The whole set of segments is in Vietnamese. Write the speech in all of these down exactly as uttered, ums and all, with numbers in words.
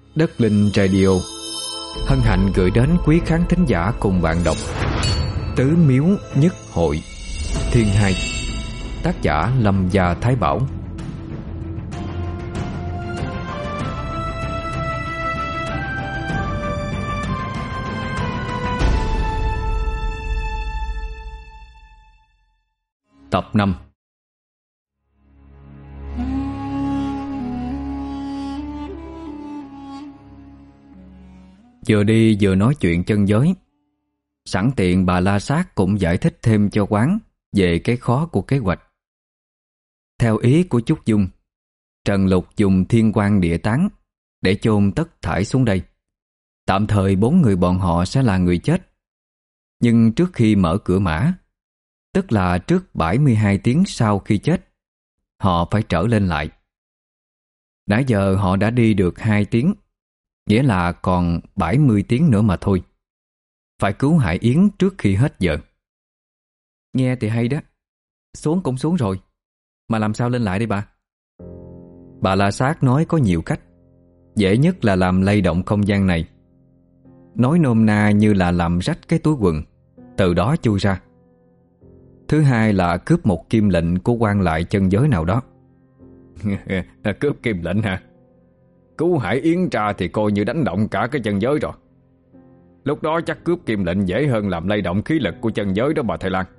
Đất Linh Radio hân hạnh gửi đến quý khán thính giả cùng bạn đọc Tứ Miếu Nhất Hội Thiên Hai, tác giả Lâm Gia Thái Bảo. Tập năm. Vừa đi vừa nói chuyện chân giới. Sẵn tiện bà La Sát cũng giải thích thêm cho Quán về cái khó của kế hoạch. Theo ý của Trúc Dung, Trần Lục dùng thiên quan địa tán để chôn tất thải xuống đây. Tạm thời bốn người bọn họ sẽ là người chết. Nhưng trước khi mở cửa mã, tức là trước bảy mươi hai tiếng sau khi chết, họ phải trở lên lại. Nãy giờ họ đã đi được hai tiếng, nghĩa là còn bảy mươi tiếng nữa mà thôi. Phải cứu Hải Yến trước khi hết giờ. Nghe thì hay đó. Xuống cũng xuống rồi, mà làm sao lên lại đây bà? Bà La Sát nói có nhiều cách. Dễ nhất là làm lay động không gian này. Nói nôm na như là làm rách cái túi quần, từ đó chui ra. Thứ hai là cướp một kim lệnh của quan lại chân giới nào đó. Cướp kim lệnh hả? Cứu Hải Yến ra thì coi như đánh động cả cái chân giới rồi. Lúc đó chắc cướp kim lệnh dễ hơn làm lay động khí lực của chân giới đó bà Thầy Lan.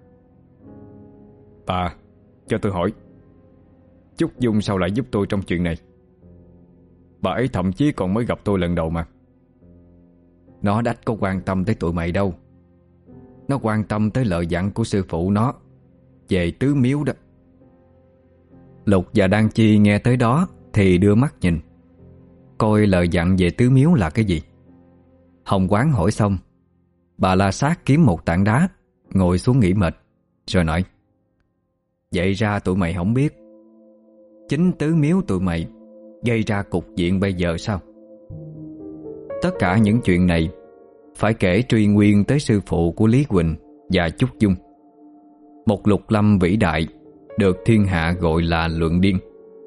Bà, cho tôi hỏi, Trúc Dung sao lại giúp tôi trong chuyện này? Bà ấy thậm chí còn mới gặp tôi lần đầu mà. Nó đách có quan tâm tới tụi mày đâu. Nó quan tâm tới lời dặn của sư phụ nó về tứ miếu đó. Lục và Đan Chi nghe tới đó thì đưa mắt nhìn, coi lời dặn về tứ miếu là cái gì. Hồng Quán hỏi xong, bà La Sát kiếm một tảng đá, ngồi xuống nghỉ mệt, rồi nói: Vậy ra tụi mày không biết, chính tứ miếu tụi mày gây ra cục diện bây giờ sao? Tất cả những chuyện này phải kể truy nguyên tới sư phụ của Lý Quỳnh và Trúc Dung, một lục lâm vĩ đại được thiên hạ gọi là Luận Điên.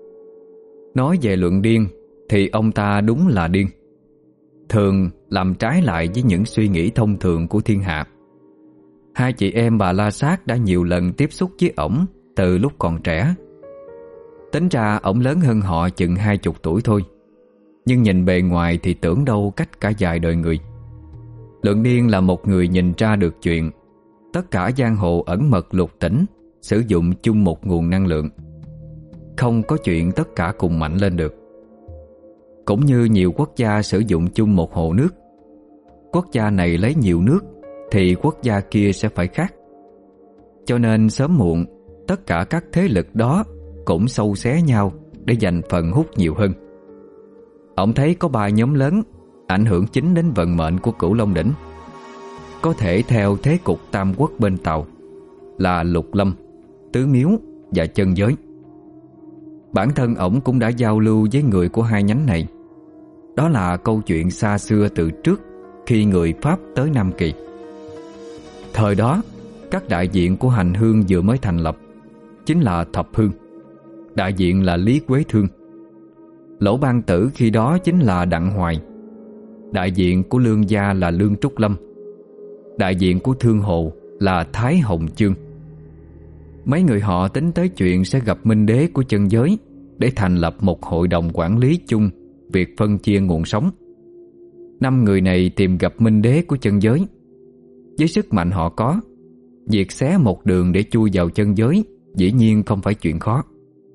Nói về Luận Điên thì ông ta đúng là điên, thường làm trái lại với những suy nghĩ thông thường của thiên hạ. Hai chị em bà La Sát đã nhiều lần tiếp xúc với ổng từ lúc còn trẻ. Tính ra ổng lớn hơn họ chừng hai chục tuổi thôi, nhưng nhìn bề ngoài thì tưởng đâu cách cả vài đời người. Luận Điên là một người nhìn ra được chuyện tất cả giang hồ ẩn mật lục tỉnh sử dụng chung một nguồn năng lượng, không có chuyện tất cả cùng mạnh lên được. Cũng như nhiều quốc gia sử dụng chung một hồ nước, quốc gia này lấy nhiều nước thì quốc gia kia sẽ phải khác. Cho nên sớm muộn tất cả các thế lực đó cũng xâu xé nhau để giành phần hút nhiều hơn. Ông thấy có ba nhóm lớn ảnh hưởng chính đến vận mệnh của Cửu Long Đỉnh, có thể theo thế cục tam quốc bên Tàu là Lục Lâm, Tứ Miếu và chân giới. Bản thân ổng cũng đã giao lưu với người của hai nhánh này. Đó là câu chuyện xa xưa từ trước khi người Pháp tới Nam Kỳ. Thời đó, các đại diện của hành hương vừa mới thành lập chính là Thập Hương, đại diện là Lý Quế Thương. Lỗ Ban Tử khi đó chính là Đặng Hoài, đại diện của Lương Gia là Lương Trúc Lâm, đại diện của Thương Hồ là Thái Hồng Chương. Mấy người họ tính tới chuyện sẽ gặp Minh Đế của chân giới để thành lập một hội đồng quản lý chung việc phân chia nguồn sống. Năm người này tìm gặp Minh Đế của chân giới. Với sức mạnh họ có, việc xé một đường để chui vào chân giới dĩ nhiên không phải chuyện khó.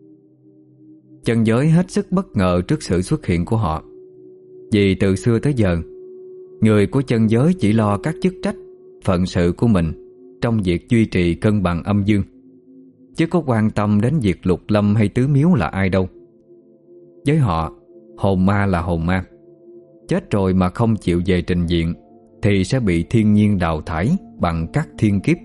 Chân giới hết sức bất ngờ trước sự xuất hiện của họ, vì từ xưa tới giờ, người của chân giới chỉ lo các chức trách, phận sự của mình trong việc duy trì cân bằng âm dương, chứ có quan tâm đến việc lục lâm hay tứ miếu là ai đâu. Với họ, hồn ma là hồn ma, chết rồi mà không chịu về trình diện thì sẽ bị thiên nhiên đào thải bằng các thiên kiếp.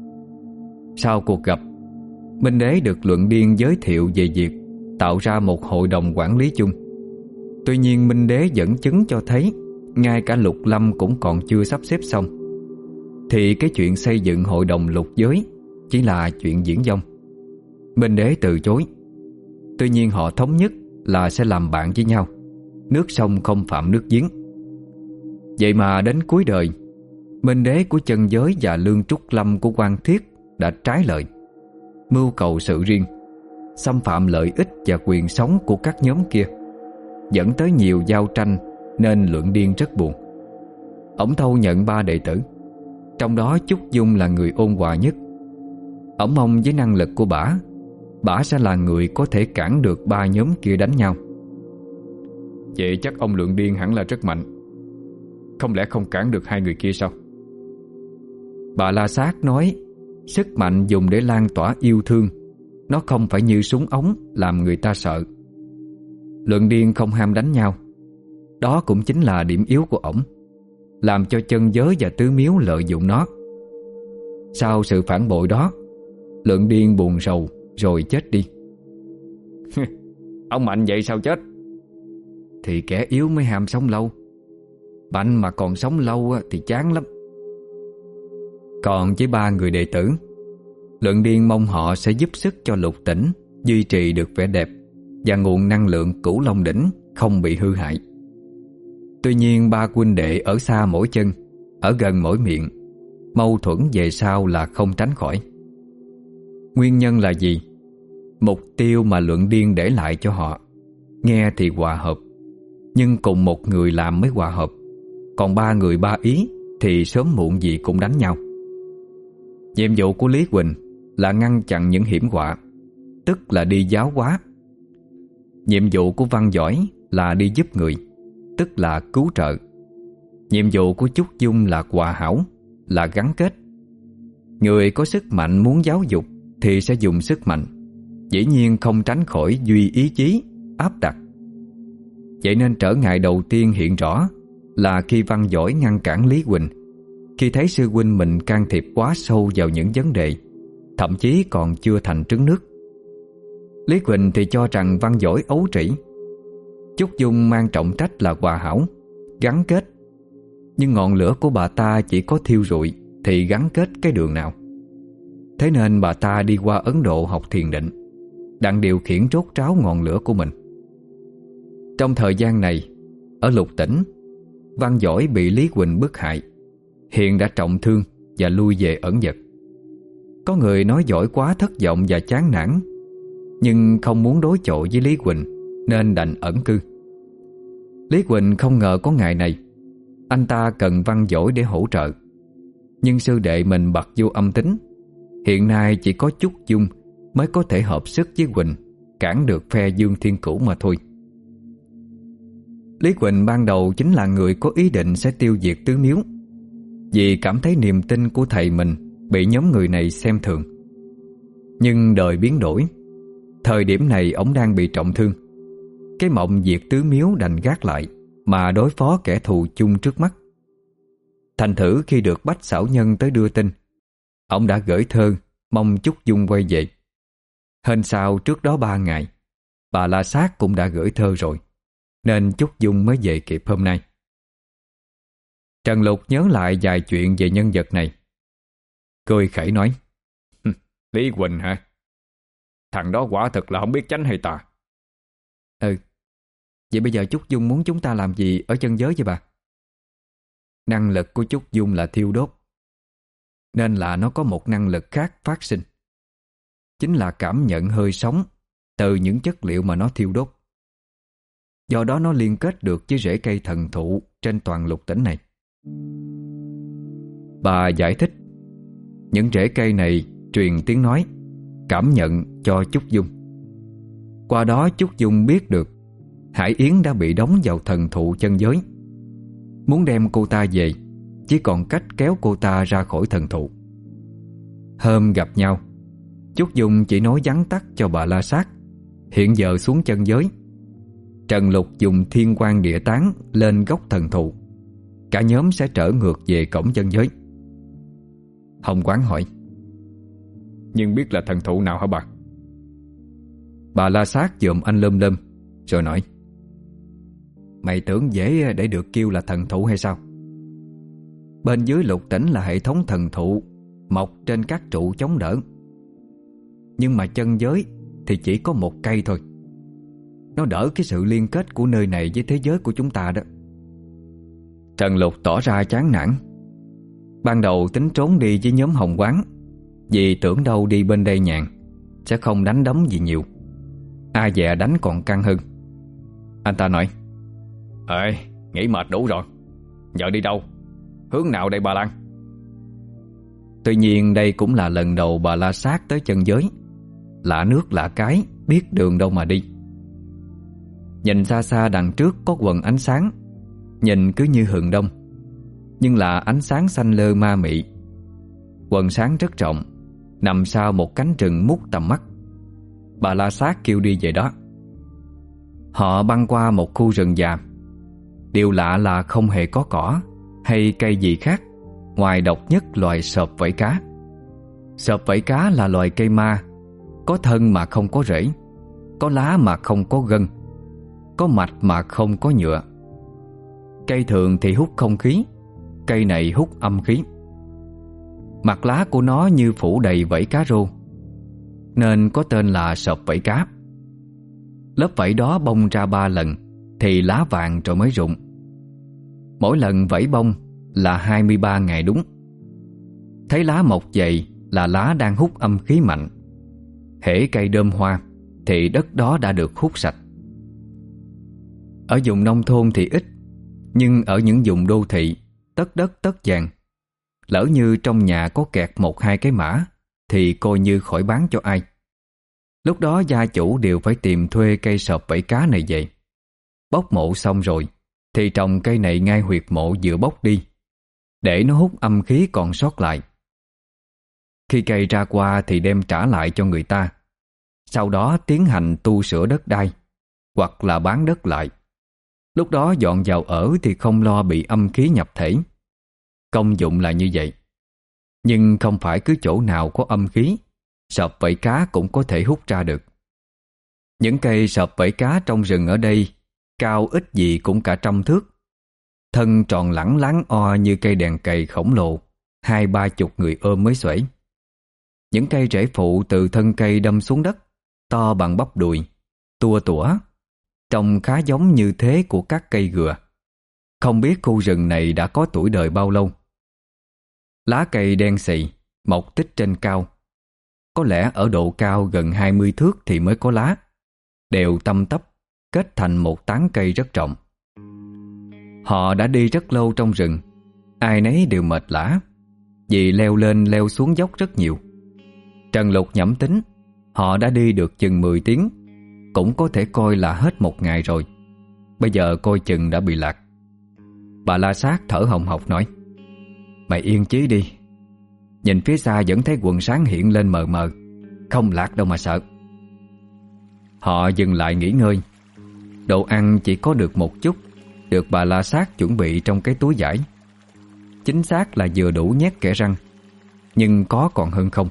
Sau cuộc gặp, Minh Đế được Luận Điên giới thiệu về việc tạo ra một hội đồng quản lý chung. Tuy nhiên Minh Đế dẫn chứng cho thấy ngay cả lục lâm cũng còn chưa sắp xếp xong, thì cái chuyện xây dựng hội đồng lục giới chỉ là chuyện viển vông. Minh Đế từ chối. Tuy nhiên họ thống nhất là sẽ làm bạn với nhau, nước sông không phạm nước giếng. Vậy mà đến cuối đời, Minh đế của chân giới và Lương Trúc Lâm của Quan Thiết đã trái lời, mưu cầu sự riêng, xâm phạm lợi ích và quyền sống của các nhóm kia, dẫn tới nhiều giao tranh, nên Lượng Điên rất buồn. Ổng thâu nhận ba đệ tử, trong đó Chúc Dung là người ôn hòa nhất. Ổng mong với năng lực của bả, bả sẽ là người có thể cản được ba nhóm kia đánh nhau. Vậy chắc ông Lượng Điên hẳn là rất mạnh, không lẽ không cản được hai người kia sao? Bà La Sát nói sức mạnh dùng để lan tỏa yêu thương, nó không phải như súng ống làm người ta sợ. Lượng Điên không ham đánh nhau, đó cũng chính là điểm yếu của ổng, làm cho chân giới và tứ miếu lợi dụng nó. Sau sự phản bội đó, Lượng Điên buồn rầu rồi chết đi. Ông mạnh vậy sao chết? Thì kẻ yếu mới ham sống lâu, mạnh mà còn sống lâu thì chán lắm. Còn với ba người đệ tử, Lượng Điên mong họ sẽ giúp sức cho Lục Tỉnh duy trì được vẻ đẹp và nguồn năng lượng Cửu Long Đỉnh không bị hư hại. Tuy nhiên ba huynh đệ ở xa mỗi chân, ở gần mỗi miệng, mâu thuẫn về sau là không tránh khỏi. Nguyên nhân là gì? Mục tiêu mà Lượng Điên để lại cho họ nghe thì hòa hợp, nhưng cùng một người làm mới hòa hợp. Còn ba người ba ý thì sớm muộn gì cũng đánh nhau. Nhiệm vụ của Lý Quỳnh là ngăn chặn những hiểm họa, tức là đi giáo hóa. Nhiệm vụ của Văn Giỏi là đi giúp người, tức là cứu trợ. Nhiệm vụ của Chúc Dung là hòa hảo, là gắn kết. Người có sức mạnh muốn giáo dục thì sẽ dùng sức mạnh, dĩ nhiên không tránh khỏi duy ý chí, áp đặt. Vậy nên trở ngại đầu tiên hiện rõ là khi Văn Giỏi ngăn cản Lý Quỳnh, khi thấy sư huynh mình can thiệp quá sâu vào những vấn đề, thậm chí còn chưa thành trứng nước. Lý Quỳnh thì cho rằng Văn Giỏi ấu trĩ. Chúc Dung mang trọng trách là hòa hảo, gắn kết. Nhưng ngọn lửa của bà ta chỉ có thiêu rụi thì gắn kết cái đường nào? Thế nên bà ta đi qua Ấn Độ học thiền định, đặng điều khiển rốt ráo ngọn lửa của mình. Trong thời gian này, ở Lục Tỉnh, Văn Giỏi bị Lý Quỳnh bức hại, hiện đã trọng thương và lui về ẩn dật. Có người nói Giỏi quá thất vọng và chán nản, nhưng không muốn đối chọi với Lý Quỳnh nên đành ẩn cư. Lý Quỳnh không ngờ có ngày này, anh ta cần Văn Giỏi để hỗ trợ. Nhưng sư đệ mình bật vô âm tính, hiện nay chỉ có Chúc Dung mới có thể hợp sức với Quỳnh cản được phe Dương Thiên Cửu mà thôi. Lý Quỳnh ban đầu chính là người có ý định sẽ tiêu diệt tứ miếu, vì cảm thấy niềm tin của thầy mình bị nhóm người này xem thường. Nhưng đời biến đổi, thời điểm này ổng đang bị trọng thương. Cái mộng diệt tứ miếu đành gác lại mà đối phó kẻ thù chung trước mắt. Thành thử khi được Bách Xảo Nhân tới đưa tin, ổng đã gửi thơ mong Chúc Dung quay về. Hên sao trước đó ba ngày, bà La Sát cũng đã gửi thơ rồi, nên Chúc Dung mới về kịp hôm nay. Trần Lục nhớ lại vài chuyện về nhân vật này, cười khẩy nói: Lý Quỳnh hả? Thằng đó quả thật là không biết tránh hay tà. Ừ. Vậy bây giờ Chúc Dung muốn chúng ta làm gì ở chân giới vậy bà? Năng lực của Chúc Dung là thiêu đốt, nên là nó có một năng lực khác phát sinh, chính là cảm nhận hơi sống từ những chất liệu mà nó thiêu đốt. Do đó nó liên kết được với rễ cây thần thụ trên toàn Lục Tỉnh này. Bà giải thích, những rễ cây này truyền tiếng nói, cảm nhận cho Chúc Dung. Qua đó Chúc Dung biết được Hải Yến đã bị đóng vào thần thụ chân giới. Muốn đem cô ta về, chỉ còn cách kéo cô ta ra khỏi thần thụ. Hôm gặp nhau, Chúc Dung chỉ nói vắn tắt cho bà La Sát hiện giờ xuống chân giới. Trần Lục dùng thiên quang địa tán lên gốc thần thụ, cả nhóm sẽ trở ngược về cổng chân giới. Hồng Quán hỏi: Nhưng biết là thần thụ nào hả bà? Bà La Sát dòm anh lơm lơm rồi nói: Mày tưởng dễ để được kêu là thần thụ hay sao? Bên dưới Lục Tỉnh là hệ thống thần thụ mọc trên các trụ chống đỡ, nhưng mà chân giới thì chỉ có một cây thôi. Nó đỡ cái sự liên kết của nơi này với thế giới của chúng ta đó. Trần Lục tỏ ra chán nản. Ban đầu tính trốn đi với nhóm Hồng Quán, vì tưởng đâu đi bên đây nhàn, sẽ không đánh đấm gì nhiều. Ai dè đánh còn căng hơn. Anh ta nói: Ê, nghỉ mệt đủ rồi, giờ đi đâu? Hướng nào đây bà Lan? Tuy nhiên đây cũng là lần đầu bà La Sát tới chân giới. Lạ nước lạ cái, biết đường đâu mà đi. Nhìn xa xa đằng trước có quần ánh sáng, nhìn cứ như hừng đông, nhưng là ánh sáng xanh lơ ma mị. Quần sáng rất rộng, nằm sau một cánh rừng mút tầm mắt. Bà La Sát kêu đi về đó. Họ băng qua một khu rừng già. Điều lạ là không hề có cỏ hay cây gì khác ngoài độc nhất loài sợp vảy cá. Sợp vảy cá là loài cây ma, có thân mà không có rễ, có lá mà không có gân, có mạch mà không có nhựa. Cây thường thì hút không khí, cây này hút âm khí. Mặt lá của nó như phủ đầy vảy cá rô, nên có tên là sợp vảy cá. Lớp vảy đó bông ra ba lần thì lá vàng rồi mới rụng. Mỗi lần vảy bông là hai mươi ba ngày đúng. Thấy lá mọc dày là lá đang hút âm khí mạnh. Hễ cây đơm hoa thì đất đó đã được hút sạch. Ở vùng nông thôn thì ít, nhưng ở những vùng đô thị tất đất tất vàng. Lỡ như trong nhà có kẹt một hai cái mã thì coi như khỏi bán cho ai. Lúc đó gia chủ đều phải tìm thuê cây sợp vảy cá này về. Bóc mộ xong rồi thì trồng cây này ngay huyệt mộ vừa bóc đi, để nó hút âm khí còn sót lại. Khi cây ra qua thì đem trả lại cho người ta. Sau đó tiến hành tu sửa đất đai, hoặc là bán đất lại. Lúc đó dọn vào ở thì không lo bị âm khí nhập thể. Công dụng là như vậy. Nhưng không phải cứ chỗ nào có âm khí, sợp vảy cá cũng có thể hút ra được. Những cây sợp vảy cá trong rừng ở đây cao ít gì cũng cả trăm thước. Thân tròn lẳng láng o như cây đèn cầy khổng lồ, hai ba chục người ôm mới xuể. Những cây rễ phụ từ thân cây đâm xuống đất, to bằng bắp đùi, tua tủa, trông khá giống như thế của các cây gừa. Không biết khu rừng này đã có tuổi đời bao lâu. Lá cây đen xì, mọc tích trên cao. Có lẽ ở độ cao gần hai mươi thước thì mới có lá, đều tăm tắp, kết thành một tán cây rất rộng. Họ đã đi rất lâu trong rừng, ai nấy đều mệt lả, vì leo lên leo xuống dốc rất nhiều. Trần Lục nhẩm tính, họ đã đi được chừng mười tiếng, cũng có thể coi là hết một ngày rồi. Bây giờ coi chừng đã bị lạc. Bà La Sát thở hồng hộc nói: Mày yên chí đi, nhìn phía xa vẫn thấy quần sáng hiện lên mờ mờ, không lạc đâu mà sợ. Họ dừng lại nghỉ ngơi. Đồ ăn chỉ có được một chút, được bà La Sát chuẩn bị trong cái túi vải. Chính xác là vừa đủ nhét kẽ răng, nhưng có còn hơn không.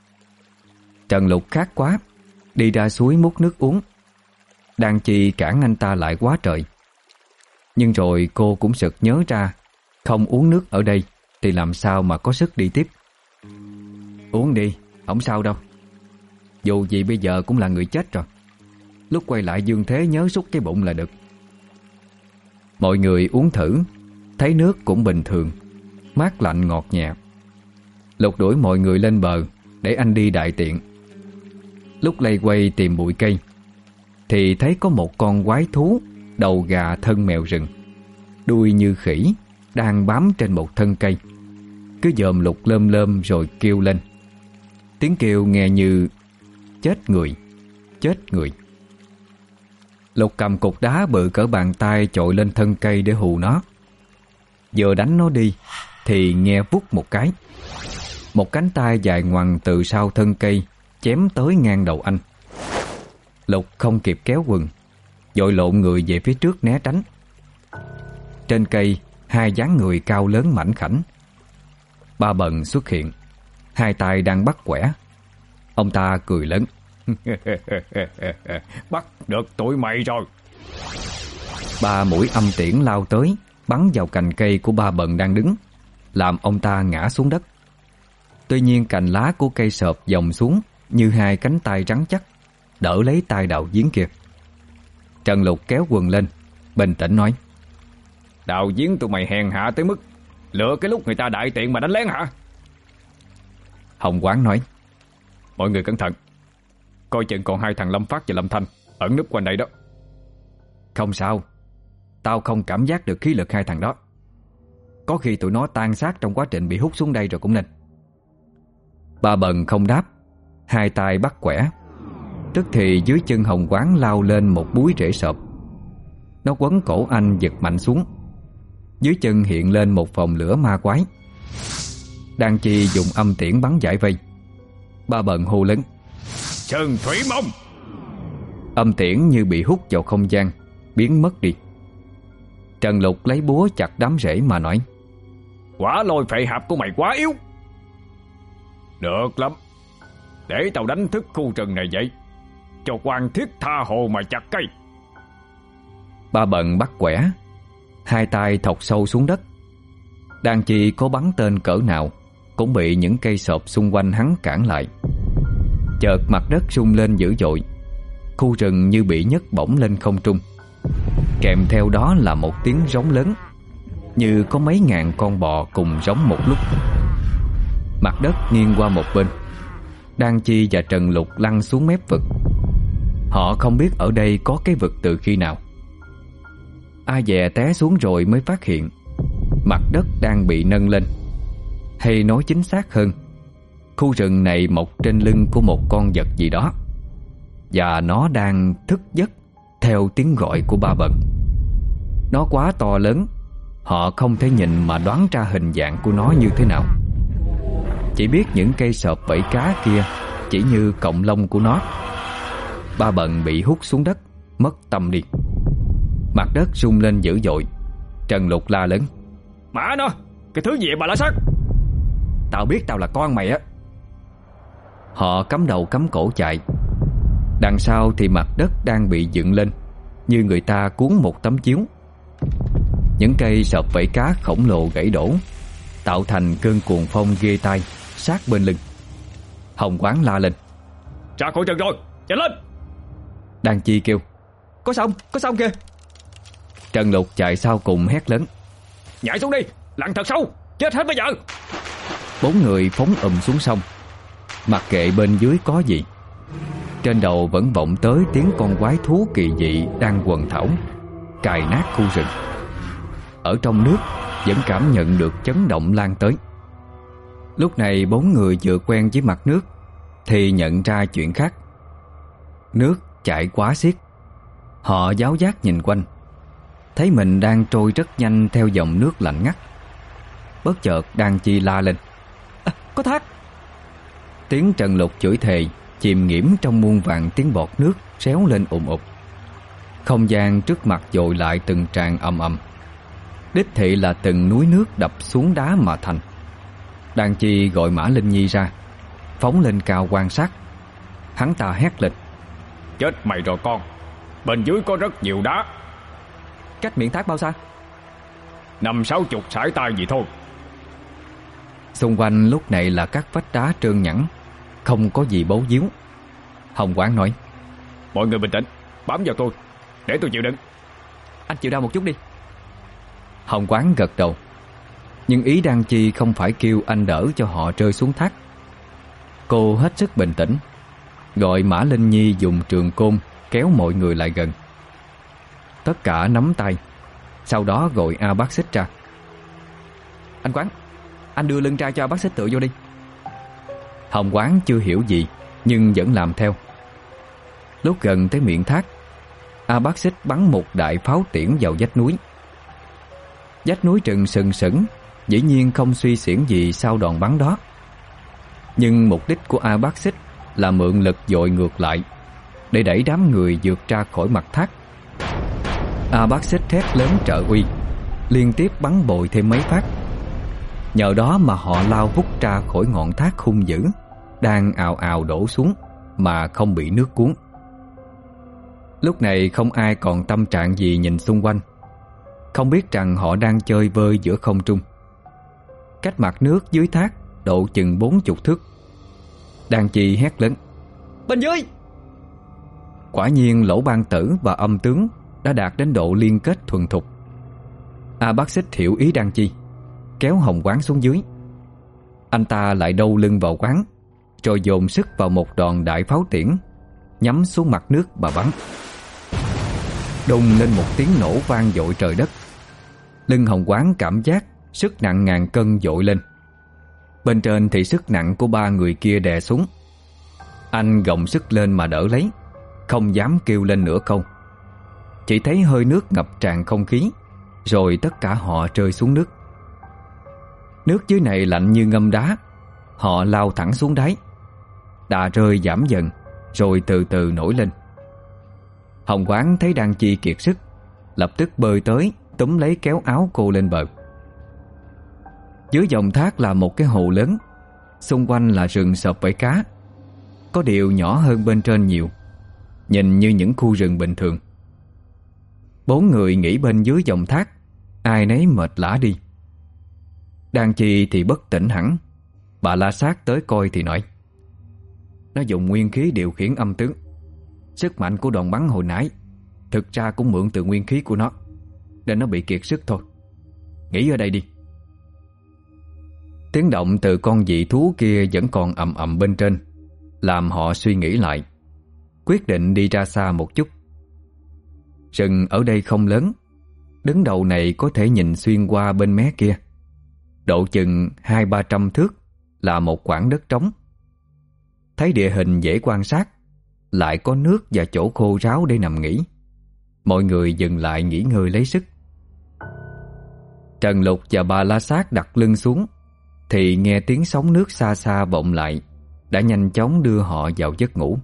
Trần Lục khát quá, đi ra suối múc nước uống. Đang Chi cản anh ta lại quá trời. Nhưng rồi cô cũng sực nhớ ra, không uống nước ở đây thì làm sao mà có sức đi tiếp. Uống đi, không sao đâu. Dù gì bây giờ cũng là người chết rồi. Lúc quay lại dương thế nhớ xúc cái bụng là được. Mọi người uống thử, thấy nước cũng bình thường, mát lạnh ngọt nhẹ. Lục đuổi mọi người lên bờ để anh đi đại tiện. Lúc lây quay tìm bụi cây thì thấy có một con quái thú, đầu gà thân mèo rừng, đuôi như khỉ, đang bám trên một thân cây. Cứ dòm Lục lơm lơm rồi kêu lên. Tiếng kêu nghe như chết người, chết người. Lục cầm cục đá bự cỡ bàn tay chội lên thân cây để hù nó. Vừa đánh nó đi thì nghe vút một cái. Một cánh tay dài ngoằng từ sau thân cây chém tới ngang đầu anh. Lục không kịp kéo quần, vội lộn người về phía trước né tránh. Trên cây, hai dáng người cao lớn mảnh khảnh. Ba Bần xuất hiện, hai tay đang bắt quẻ. Ông ta cười lớn. Bắt được tụi mày rồi. Ba mũi âm tiễn lao tới, bắn vào cành cây của Ba Bần đang đứng, làm ông ta ngã xuống đất. Tuy nhiên cành lá của cây sợp vòng xuống như hai cánh tay rắn chắc, đỡ lấy tay đạo giếng kia. Trần Lục kéo quần lên, bình tĩnh nói: Đào giếng tụi mày hèn hạ tới mức lựa cái lúc người ta đại tiện mà đánh lén hả? Hồng Quán nói: Mọi người cẩn thận, coi chừng còn hai thằng Lâm Phát và Lâm Thanh ẩn núp quanh đây đó. Không sao, tao không cảm giác được khí lực hai thằng đó. Có khi tụi nó tan xác trong quá trình bị hút xuống đây rồi cũng nên. Ba Bần không đáp, hai tay bắt quẻ. Tức thì dưới chân Hồng Quán lao lên một búi rễ sộp. Nó quấn cổ anh giật mạnh xuống. Dưới chân hiện lên một vòng lửa ma quái. Đan Chi dùng âm tiễn bắn giải vây. Ba Bần hô lớn: Sơn Thủy Mông! Âm tiễn như bị hút vào không gian, biến mất đi. Trần Lục lấy búa chặt đám rễ mà nói: Quả lôi phệ hạp của mày quá yếu. Được lắm, để tao đánh thức khu rừng này vậy, cho quan thiết tha hồ mà chặt cây. Ba Bần bắt quẻ, hai tay thọc sâu xuống đất. Đan Chi có bắn tên cỡ nào cũng bị những cây sộp xung quanh hắn cản lại. Chợt mặt đất rung lên dữ dội, khu rừng như bị nhấc bổng lên không trung. Kèm theo đó là một tiếng rống lớn, như có mấy ngàn con bò cùng rống một lúc. Mặt đất nghiêng qua một bên. Đan Chi và Trần Lục lăn xuống mép vực. Họ không biết ở đây có cái vực từ khi nào. A Dè té xuống rồi mới phát hiện mặt đất đang bị nâng lên. Hay nói chính xác hơn, khu rừng này mọc trên lưng của một con vật gì đó, và nó đang thức giấc theo tiếng gọi của Ba Bần. Nó quá to lớn, họ không thể nhìn mà đoán ra hình dạng của nó như thế nào. Chỉ biết những cây sộp vảy cá kia chỉ như cọng lông của nó. Ba Bần bị hút xuống đất, mất tâm đi. Mặt đất rung lên dữ dội. Trần Lục la lớn: Mã nó, cái thứ gì mà lá sắc? Tao biết tao là con mày á. Họ cắm đầu cắm cổ chạy. Đằng sau thì mặt đất đang bị dựng lên, như người ta cuốn một tấm chiếu. Những cây sộp vảy cá khổng lồ gãy đổ, tạo thành cơn cuồng phong ghê tai sát bên lưng. Hồng Quán la lên: Ra khỏi rừng rồi, chạy lên! Đan Chi kêu: Có sông, có sông kìa! Trần Lục chạy sau cùng hét lớn: Nhảy xuống đi, lặn thật sâu, chết hết bây giờ! Bốn người phóng ùm xuống sông. Mặc kệ bên dưới có gì, trên đầu vẫn vọng tới tiếng con quái thú kỳ dị đang quần thảo, cài nát khu rừng. Ở trong nước vẫn cảm nhận được chấn động lan tới. Lúc này bốn người vừa quen với mặt nước thì nhận ra chuyện khác. Nước chảy quá xiết. Họ giáo giác nhìn quanh, thấy mình đang trôi rất nhanh theo dòng nước lạnh ngắt. Bất chợt Đan Chi la lên: À, có thác! Tiếng Trần Lục chửi thề chìm nghiễm trong muôn vàn tiếng bọt nước réo lên ùm ụt. Không gian trước mặt dội lại từng tràn ầm ầm. Đích thị là từng núi nước đập xuống đá mà thành. Đan Chi gọi Mã Linh Nhi ra, phóng lên cao quan sát. Hắn ta hét lên: Chết mày rồi con, bên dưới có rất nhiều đá. Cách miệng thác bao xa? Năm sáu chục sải tay gì thôi. Xung quanh lúc này là các vách đá trơn nhẵn, không có gì bấu víu. Hồng Quán nói: Mọi người bình tĩnh, bám vào tôi, để tôi chịu đựng. Anh chịu đau một chút đi. Hồng Quán gật đầu. Nhưng ý Đan Chi không phải kêu anh đỡ cho họ rơi xuống thác. Cô hết sức bình tĩnh, gọi Mã Linh Nhi dùng trường côn kéo mọi người lại gần. Tất cả nắm tay, sau đó gọi A Bác Xích ra. Anh Quán, anh đưa lưng ra cho A Bác Xích tựa vô đi. Hồng Quán chưa hiểu gì nhưng vẫn làm theo. Lúc gần tới miệng thác, A Bác Xích bắn một đại pháo tiễn vào vách núi. Vách núi trừng sừng sững, dĩ nhiên không suy xiển gì sau đòn bắn đó. Nhưng mục đích của A Bác Xích là mượn lực dội ngược lại để đẩy đám người vượt ra khỏi mặt thác. A Bác Xích thét lớn trợ uy, liên tiếp bắn bội thêm mấy phát. Nhờ đó mà họ lao vút ra khỏi ngọn thác hung dữ đang ào ào đổ xuống mà không bị nước cuốn. Lúc này không ai còn tâm trạng gì nhìn xung quanh, không biết rằng họ đang chơi vơi giữa không trung. Cách mặt nước dưới thác độ chừng bốn chục thước. Đan Chi hét lớn: Bên dưới! Quả nhiên Lỗ Ban Tử và âm tướng đã đạt đến độ liên kết thuần thục. A Bác Xích hiểu ý Đan Chi, kéo Hồng Quán xuống dưới. Anh ta lại đâu lưng vào quán, rồi dồn sức vào một đòn đại pháo tiễn, nhắm xuống mặt nước mà bắn. Đùng lên một tiếng nổ vang dội trời đất. Lưng Hồng Quán cảm giác sức nặng ngàn cân dội lên. Bên trên thì sức nặng của ba người kia đè xuống. Anh gồng sức lên mà đỡ lấy, không dám kêu lên nửa câu. Chỉ thấy hơi nước ngập tràn không khí, rồi tất cả họ rơi xuống nước. Nước dưới này lạnh như ngâm đá. Họ lao thẳng xuống đáy. Đà rơi giảm dần, rồi từ từ nổi lên. Hồng Quán thấy Đan Chi kiệt sức, lập tức bơi tới túm lấy kéo áo cô lên bờ. Dưới dòng thác là một cái hồ lớn, xung quanh là rừng sợp vảy cá. Có điều nhỏ hơn bên trên nhiều, nhìn như những khu rừng bình thường. Bốn người nghỉ bên dưới dòng thác, ai nấy mệt lả đi. Đan Chi thì bất tỉnh hẳn. Bà La Sát tới coi thì nói: nó dùng nguyên khí điều khiển âm tướng. Sức mạnh của đòn bắn hồi nãy thực ra cũng mượn từ nguyên khí của nó, nên nó bị kiệt sức thôi. Nghỉ ở đây đi. Tiếng động từ con dị thú kia vẫn còn ầm ầm bên trên, làm họ suy nghĩ lại, quyết định đi ra xa một chút. Rừng ở đây không lớn, đứng đầu này có thể nhìn xuyên qua bên mé kia. Độ chừng hai ba trăm thước là một quảng đất trống. Thấy địa hình dễ quan sát, lại có nước và chỗ khô ráo để nằm nghỉ. Mọi người dừng lại nghỉ ngơi lấy sức. Trần Lục và bà La Sát đặt lưng xuống, thì nghe tiếng sóng nước xa xa vọng lại, đã nhanh chóng đưa họ vào giấc ngủ.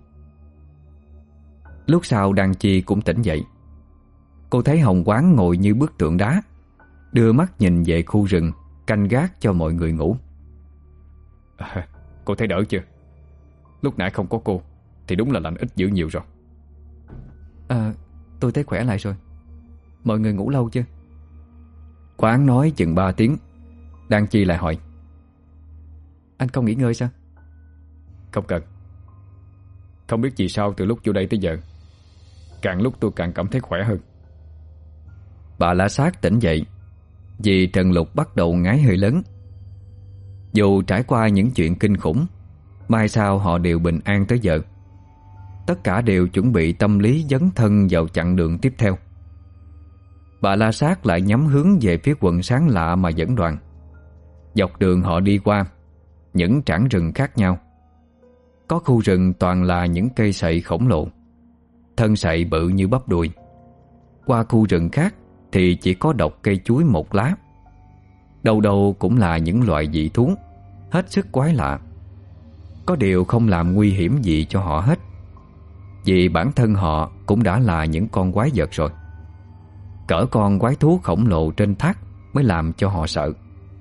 Lúc sau Đan Chi cũng tỉnh dậy. Cô thấy Hồng Quán ngồi như bức tượng đá, đưa mắt nhìn về khu rừng, canh gác cho mọi người ngủ. À, cô thấy đỡ chưa? Lúc nãy không có cô thì đúng là lạnh ít dữ nhiều rồi. À, tôi thấy khỏe lại rồi. Mọi người ngủ lâu chưa? Quán nói chừng ba tiếng. Đan Chi lại hỏi: anh không nghỉ ngơi sao? Không cần. Không biết vì sao từ lúc vô đây tới giờ, càng lúc tôi càng cảm thấy khỏe hơn. Bà La Sát tỉnh dậy, vì Trần Lục bắt đầu ngáy hơi lớn. Dù trải qua những chuyện kinh khủng, mai sau họ đều bình an tới giờ. Tất cả đều chuẩn bị tâm lý dấn thân vào chặng đường tiếp theo. Bà La Sát lại nhắm hướng về phía quận sáng lạ mà dẫn đoàn. Dọc đường họ đi qua những trảng rừng khác nhau. Có khu rừng toàn là những cây sậy khổng lồ, thân sậy bự như bắp đùi. Qua khu rừng khác thì chỉ có độc cây chuối một lá. Đâu đâu cũng là những loại dị thú hết sức quái lạ. Có điều không làm nguy hiểm gì cho họ hết, vì bản thân họ cũng đã là những con quái vật rồi. Cỡ con quái thú khổng lồ trên thác mới làm cho họ sợ.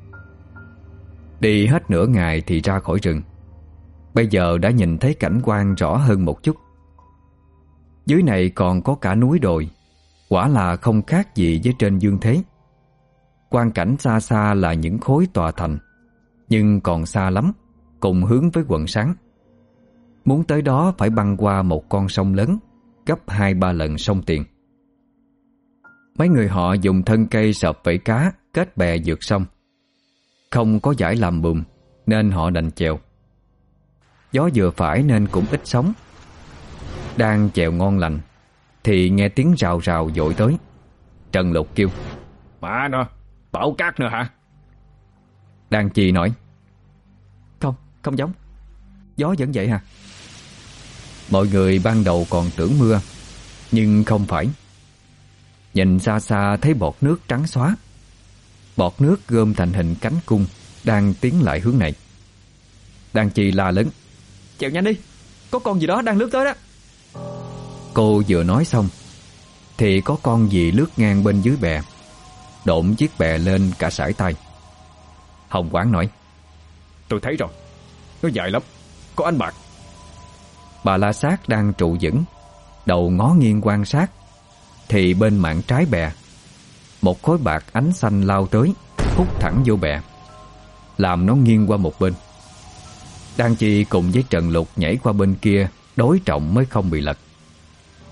Đi hết nửa ngày thì ra khỏi rừng. Bây giờ đã nhìn thấy cảnh quan rõ hơn một chút. Dưới này còn có cả núi đồi, quả là không khác gì với trên dương thế. Quang cảnh xa xa là những khối tòa thành, nhưng còn xa lắm, cùng hướng với quận sáng. Muốn tới đó phải băng qua một con sông lớn, gấp hai ba lần sông Tiền. Mấy người họ dùng thân cây sợp vảy cá kết bè vượt sông. Không có dải làm bùm nên họ đành chèo. Gió vừa phải nên cũng ít sóng. Đang chèo ngon lành thì nghe tiếng rào rào dội tới. Trần Lục kêu: Mà nó, bão cát nữa hả? Đan Chi nói: Không, không giống. Gió vẫn vậy hả? Mọi người ban đầu còn tưởng mưa, nhưng không phải. Nhìn xa xa thấy bọt nước trắng xóa. Bọt nước gom thành hình cánh cung, đang tiến lại hướng này. Đan Chi la lớn: Chèo nhanh đi, có con gì đó đang lướt tới đó. Cô vừa nói xong thì có con gì lướt ngang bên dưới bè, độn chiếc bè lên cả sải tay. Hồng Quán nói: Tôi thấy rồi, nó dài lắm, có ánh bạc. Bà La Sát đang trụ vững, đầu ngó nghiêng quan sát, thì bên mạn trái bè, một khối bạc ánh xanh lao tới, hút thẳng vô bè, làm nó nghiêng qua một bên. Đan Chi cùng với Trần Lục nhảy qua bên kia, đối trọng mới không bị lật.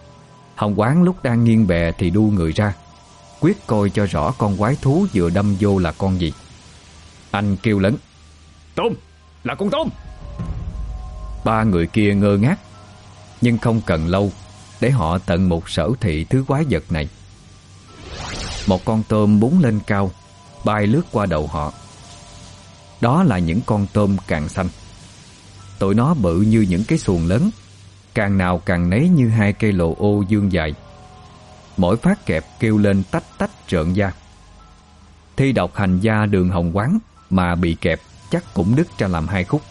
Hồng Quán lúc đang nghiêng bè thì đu người ra, quyết coi cho rõ con quái thú vừa đâm vô là con gì. Anh kêu lớn: Tôm! Là con tôm! Ba người kia ngơ ngác, nhưng không cần lâu để họ tận một sở thị thứ quái vật này. Một con tôm búng lên cao, bay lướt qua đầu họ. Đó là những con tôm càng xanh. Tụi nó bự như những cái xuồng lớn, càng nào càng nấy như hai cây lồ ô dương dài. Mỗi phát kẹp kêu lên tách tách rợn da. Thi độc hành gia Đường Hồng Quán mà bị kẹp chắc cũng đứt ra làm hai khúc.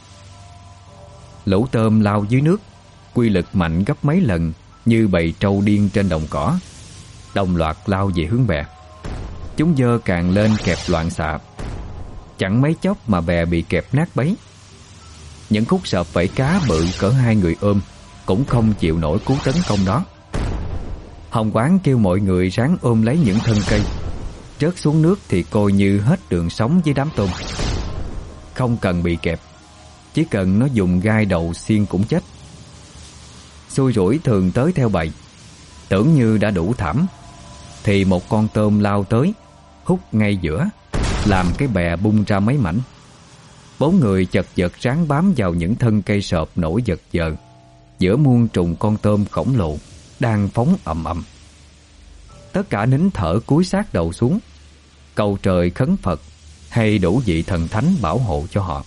Lũ tôm lao dưới nước, quy lực mạnh gấp mấy lần, như bầy trâu điên trên đồng cỏ, đồng loạt lao về hướng bè. Chúng giơ càng lên kẹp loạn xạ. Chẳng mấy chốc mà bè bị kẹp nát bấy. Những khúc sợp vảy cá bự cỡ hai người ôm cũng không chịu nổi cú tấn công đó. Hồng Quán kêu mọi người ráng ôm lấy những thân cây, rớt xuống nước thì coi như hết đường sống với đám tôm. Không cần bị kẹp, chỉ cần nó dùng gai đầu xiên cũng chết. Xui rủi thường tới theo bầy. Tưởng như đã đủ thảm thì một con tôm lao tới, hút ngay giữa, làm cái bè bung ra mấy mảnh. Bốn người chật vật ráng bám vào những thân cây sợp nổi giật giờ giữa muôn trùng con tôm khổng lồ đang phóng ầm ầm. Tất cả nín thở cúi sát đầu xuống, cầu trời khấn Phật hay đủ vị thần thánh bảo hộ cho họ.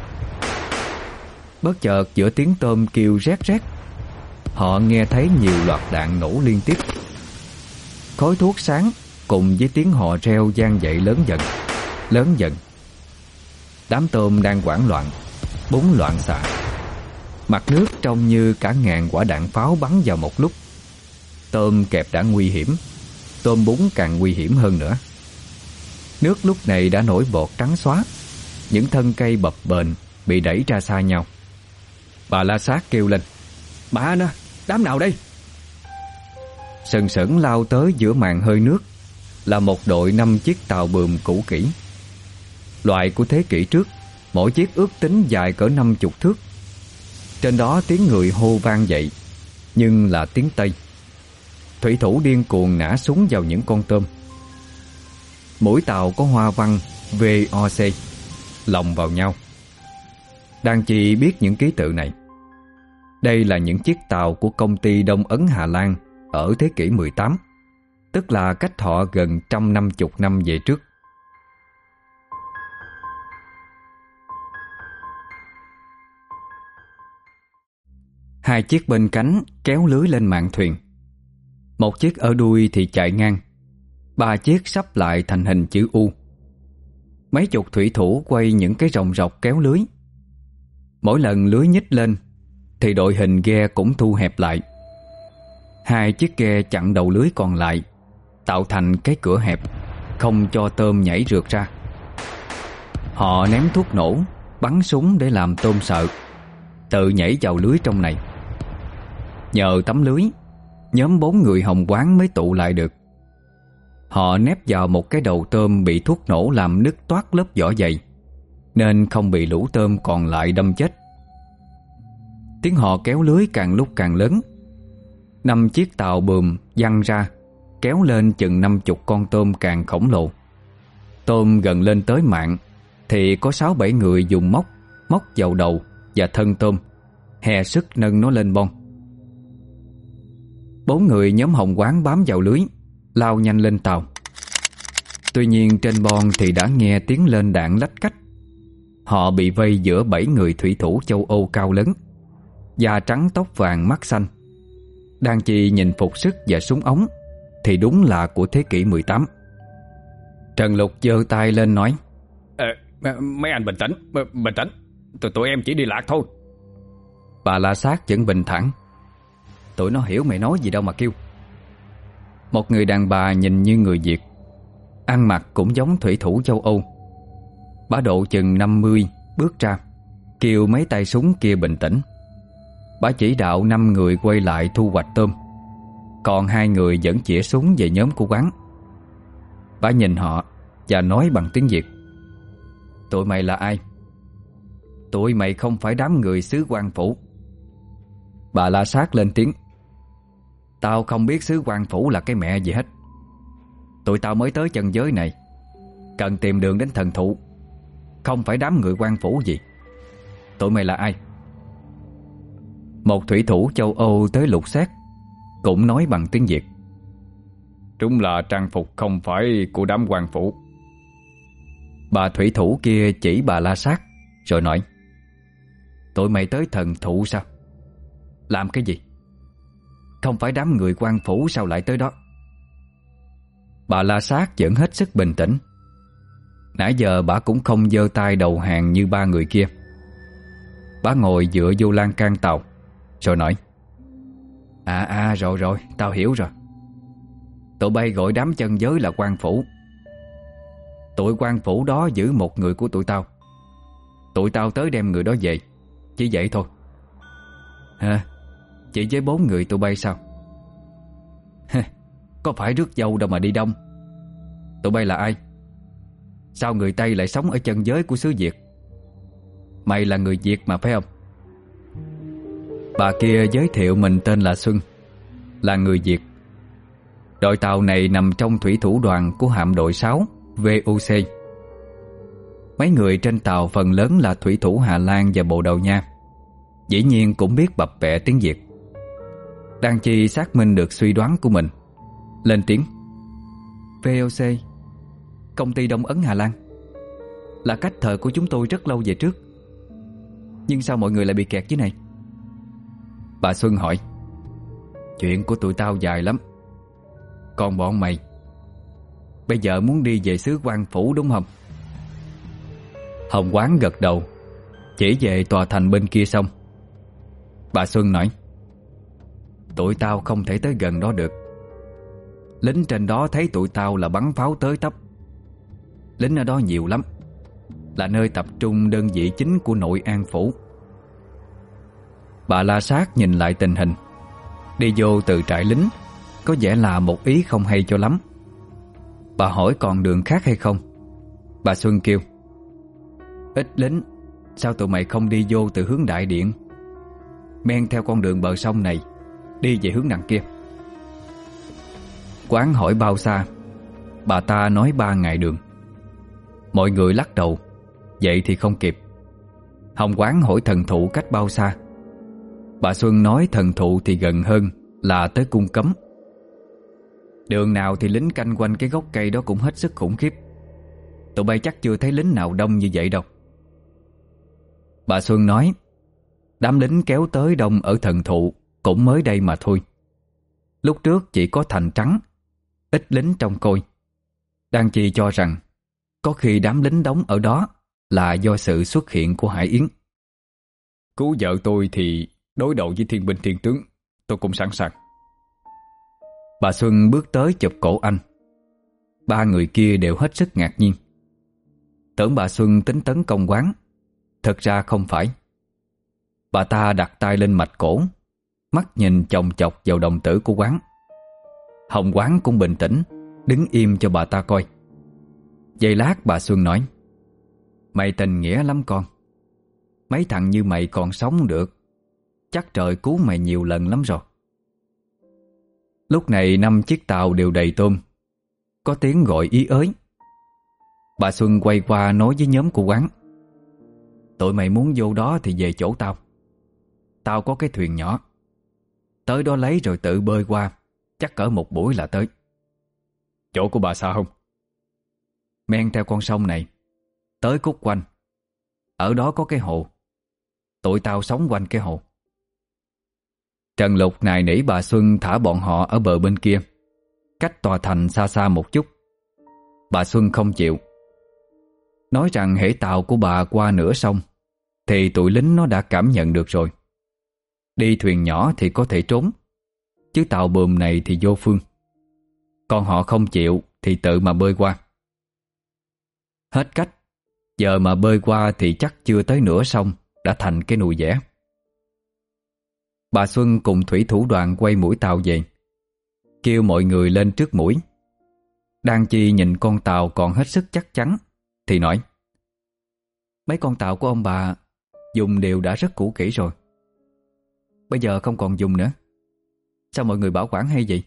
Bất chợt giữa tiếng tôm kêu rét rét, họ nghe thấy nhiều loạt đạn nổ liên tiếp. Khói thuốc sáng cùng với tiếng hò reo vang dậy lớn dần, lớn dần. Đám tôm đang hoảng loạn, búng loạn xạ. Mặt nước trông như cả ngàn quả đạn pháo bắn vào một lúc. Tôm kẹp đã nguy hiểm, tôm búng càng nguy hiểm hơn nữa. Nước lúc này đã nổi bọt trắng xóa. Những thân cây bập bềnh bị đẩy ra xa nhau. Bà La Sát kêu lên: Bà nè, đám nào đây? Sừng sững lao tới giữa màn hơi nước là một đội năm chiếc tàu buồm cũ kỹ. Loại của thế kỷ trước, mỗi chiếc ước tính dài cỡ năm chục thước. Trên đó tiếng người hô vang dậy, nhưng là tiếng Tây. Thủy thủ điên cuồng nã súng vào những con tôm. Mũi tàu có hoa văn vê o xê lồng vào nhau. Đan Chi biết những ký tự này. Đây là những chiếc tàu của công ty Đông Ấn Hà Lan ở thế kỷ mười tám, tức là cách họ gần trăm năm chục năm về trước. Hai chiếc bên cánh kéo lưới lên mạn thuyền. Một chiếc ở đuôi thì chạy ngang. Ba chiếc sắp lại thành hình chữ U. Mấy chục thủy thủ quay những cái ròng rọc kéo lưới. Mỗi lần lưới nhích lên thì đội hình ghe cũng thu hẹp lại. Hai chiếc ghe chặn đầu lưới còn lại, tạo thành cái cửa hẹp, không cho tôm nhảy rượt ra. Họ ném thuốc nổ, bắn súng để làm tôm sợ, tự nhảy vào lưới trong này. Nhờ tấm lưới, nhóm bốn người Hồng Quán mới tụ lại được. Họ nép vào một cái đầu tôm bị thuốc nổ làm nứt toát lớp vỏ dày, nên không bị lũ tôm còn lại đâm chết. Tiếng họ kéo lưới càng lúc càng lớn. Năm chiếc tàu buồm văng ra, kéo lên chừng năm chục con tôm càng khổng lồ. Tôm gần lên tới mạn thì có sáu bảy người dùng móc móc vào đầu và thân tôm, hè sức nâng nó lên bon. Bốn người nhóm Hồng Quán bám vào lưới, lao nhanh lên tàu. Tuy nhiên trên bon thì đã nghe tiếng lên đạn lách cách. Họ bị vây giữa bảy người thủy thủ châu Âu cao lớn, da trắng tóc vàng mắt xanh. Đan Chi nhìn phục sức và súng ống thì đúng là của thế kỷ mười tám. Trần Lục giơ tay lên nói: Ờ, mấy anh bình tĩnh, bình tĩnh, tụi, tụi em chỉ đi lạc thôi. Bà La Sát vẫn bình thản: Tụi nó hiểu mày nói gì đâu mà kêu. Một người đàn bà nhìn như người Việt, ăn mặc cũng giống thủy thủ châu Âu. Bả độ chừng năm mươi bước ra, kêu mấy tay súng kia bình tĩnh. Bả chỉ đạo năm người quay lại thu hoạch tôm, còn hai người vẫn chĩa súng về nhóm của quán. Bả nhìn họ và nói bằng tiếng Việt: Tụi mày là ai? Tụi mày không phải đám người xứ Quan Phủ. Bà La Sát lên tiếng: Tao không biết xứ Quan Phủ là cái mẹ gì hết. Tụi tao mới tới chân giới này, cần tìm đường đến thần thụ, không phải đám người Quan Phủ gì. Tụi mày là ai? Một thủy thủ châu Âu tới lục soát cũng nói bằng tiếng Việt. Chúng là trang phục không phải của đám Quan Phủ. Bà thủy thủ kia chỉ bà La Sát rồi nói: Tụi mày tới thần thụ sao? Làm cái gì? Không phải đám người Quan Phủ sao lại tới đó? Bà La Sát vẫn hết sức bình tĩnh. Nãy giờ bà cũng không giơ tay đầu hàng như ba người kia. Bà ngồi dựa vô lan can tàu rồi nói: À à rồi rồi, tao hiểu rồi. Tụi bay gọi đám chân giới là Quan Phủ. Tụi Quan Phủ đó giữ một người của tụi tao. Tụi tao tới đem người đó về, chỉ vậy thôi. Hả? Chỉ với bốn người tụi bay sao? Có phải rước dâu đâu mà đi đông. Tụi bay là ai? Sao người Tây lại sống ở chân giới của xứ Việt? Mày là người Việt mà phải không? Bà kia giới thiệu mình tên là Xuân, là người Việt. Đội tàu này nằm trong thủy thủ đoàn của hạm đội sáu vê o xê. Mấy người trên tàu phần lớn là thủy thủ Hà Lan và Bồ Đào Nha, dĩ nhiên cũng biết bập bẹ tiếng Việt. Đang Chi xác minh được suy đoán của mình, lên tiếng: vê o xê, công ty Đông Ấn Hà Lan, là cách thời của chúng tôi rất lâu về trước. Nhưng sao mọi người lại bị kẹt dưới này? Bà Xuân hỏi: Chuyện của tụi tao dài lắm. Còn bọn mày, bây giờ muốn đi về xứ Quan Phủ đúng không? Hồng Quán gật đầu, chỉ về tòa thành bên kia sông. Bà Xuân nói: Tụi tao không thể tới gần đó được. Lính trên đó thấy tụi tao là bắn pháo tới tấp. Lính ở đó nhiều lắm, là nơi tập trung đơn vị chính của Nội An Phủ. Bà La Sát nhìn lại tình hình, đi vô từ trại lính có vẻ là một ý không hay cho lắm. Bà hỏi còn đường khác hay không. Bà Xuân kêu: Ít lính, sao tụi mày không đi vô từ hướng đại điện, men theo con đường bờ sông này, đi về hướng đằng kia? Quán hỏi bao xa, bà ta nói ba ngày đường. Mọi người lắc đầu, vậy thì không kịp. Hồng Quán hỏi thần thụ cách bao xa. Bà Xuân nói thần thụ thì gần hơn, là tới cung cấm. Đường nào thì lính canh quanh cái gốc cây đó cũng hết sức khủng khiếp. Tụi bay chắc chưa thấy lính nào đông như vậy đâu. Bà Xuân nói: Đám lính kéo tới đông ở thần thụ cũng mới đây mà thôi. Lúc trước chỉ có thành trắng, ít lính trông coi. Đang Chi cho rằng có khi đám lính đóng ở đó là do sự xuất hiện của Hải Yến. Cứu vợ tôi thì đối đầu với thiên binh thiên tướng, tôi cũng sẵn sàng. Bà Xuân bước tới chụp cổ anh. Ba người kia đều hết sức ngạc nhiên. Tưởng bà Xuân tính tấn công Quán, thật ra không phải. Bà ta đặt tay lên mạch cổ, mắt nhìn chòng chọc vào đồng tử của Quán. Hồng Quán cũng bình tĩnh, đứng im cho bà ta coi. Giây lát bà Xuân nói: Mày tình nghĩa lắm con. Mấy thằng như mày còn sống được, chắc trời cứu mày nhiều lần lắm rồi. Lúc này năm chiếc tàu đều đầy tôm, có tiếng gọi ý ới. Bà Xuân quay qua nói với nhóm của Quán: Tụi mày muốn vô đó thì về chỗ tao. Tao có cái thuyền nhỏ, tới đó lấy rồi tự bơi qua, chắc cỡ một buổi là tới. Chỗ của bà xa không? Men theo con sông này, tới Cúc Quanh. Ở đó có cái hồ, tụi tao sống quanh cái hồ. Trần Lục nài nỉ bà Xuân thả bọn họ ở bờ bên kia, cách tòa thành xa xa một chút. Bà Xuân không chịu, nói rằng hễ tàu của bà qua nửa sông thì tụi lính nó đã cảm nhận được rồi. Đi thuyền nhỏ thì có thể trốn, chứ tàu buồm này thì vô phương. Còn họ không chịu thì tự mà bơi qua. Hết cách, giờ mà bơi qua thì chắc chưa tới nửa sông đã thành cái nùi vẽ. Bà Xuân cùng thủy thủ đoàn quay mũi tàu về, kêu mọi người lên trước mũi. Đang Chi nhìn con tàu còn hết sức chắc chắn thì nói: Mấy con tàu của ông bà dùng đều đã rất cũ kỹ rồi, bây giờ không còn dùng nữa. Sao mọi người bảo quản hay vậy?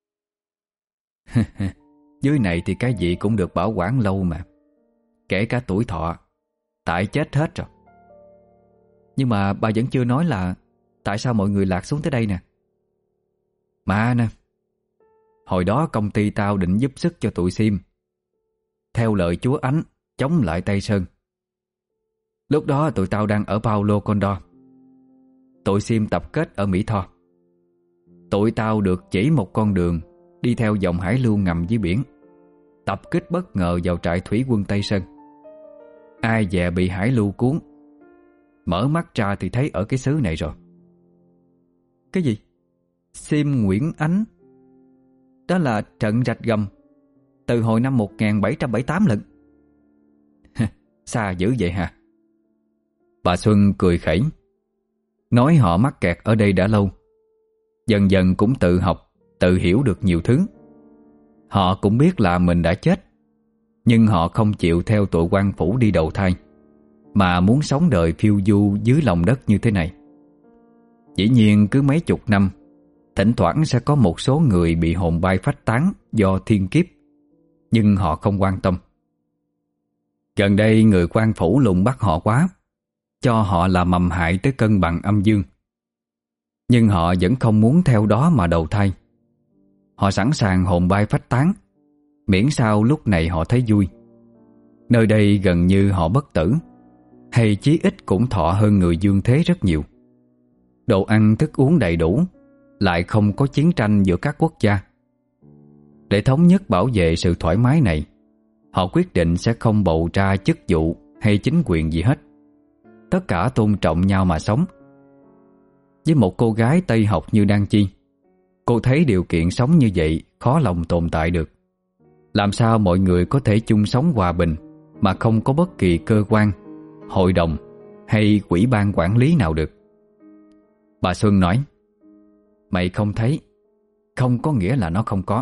Dưới này thì cái gì cũng được bảo quản lâu mà, kể cả tuổi thọ. Tại chết hết rồi. Nhưng mà bà vẫn chưa nói là tại sao mọi người lạc xuống tới đây nè. Mà nè, hồi đó công ty tao định giúp sức cho tụi Sim, theo lời chúa Ánh, chống lại Tây Sơn. Lúc đó tụi tao đang ở Paulo Condor. Tụi Sim tập kết ở Mỹ Tho. Tụi tao được chỉ một con đường đi theo dòng hải lưu ngầm dưới biển, tập kích bất ngờ vào trại thủy quân Tây Sơn. Ai dè bị hải lưu cuốn, mở mắt ra thì thấy ở cái xứ này rồi. Cái gì? Sim Nguyễn Ánh? Đó là trận rạch gầm từ hồi năm một nghìn bảy trăm bảy mươi tám lận. Xa dữ vậy hả? Bà Xuân cười khẩy, nói họ mắc kẹt ở đây đã lâu, dần dần cũng tự học, tự hiểu được nhiều thứ. Họ cũng biết là mình đã chết, nhưng họ không chịu theo tụi quan phủ đi đầu thai, mà muốn sống đời phiêu du dưới lòng đất như thế này. Dĩ nhiên cứ mấy chục năm, thỉnh thoảng sẽ có một số người bị hồn bay phách tán do thiên kiếp, nhưng họ không quan tâm. Gần đây người quan phủ lùng bắt họ quá, cho họ là mầm hại tới cân bằng âm dương. Nhưng họ vẫn không muốn theo đó mà đầu thai. Họ sẵn sàng hồn bay phách tán, miễn sao lúc này họ thấy vui. Nơi đây gần như họ bất tử, hay chí ít cũng thọ hơn người dương thế rất nhiều. Đồ ăn thức uống đầy đủ, lại không có chiến tranh giữa các quốc gia. Để thống nhất bảo vệ sự thoải mái này, họ quyết định sẽ không bầu ra chức vụ hay chính quyền gì hết. Tất cả tôn trọng nhau mà sống. Với một cô gái Tây học như Đan Chi, cô thấy điều kiện sống như vậy khó lòng tồn tại được. Làm sao mọi người có thể chung sống hòa bình mà không có bất kỳ cơ quan, hội đồng hay ủy ban quản lý nào được? Bà Xuân nói, mày không thấy, không có nghĩa là nó không có.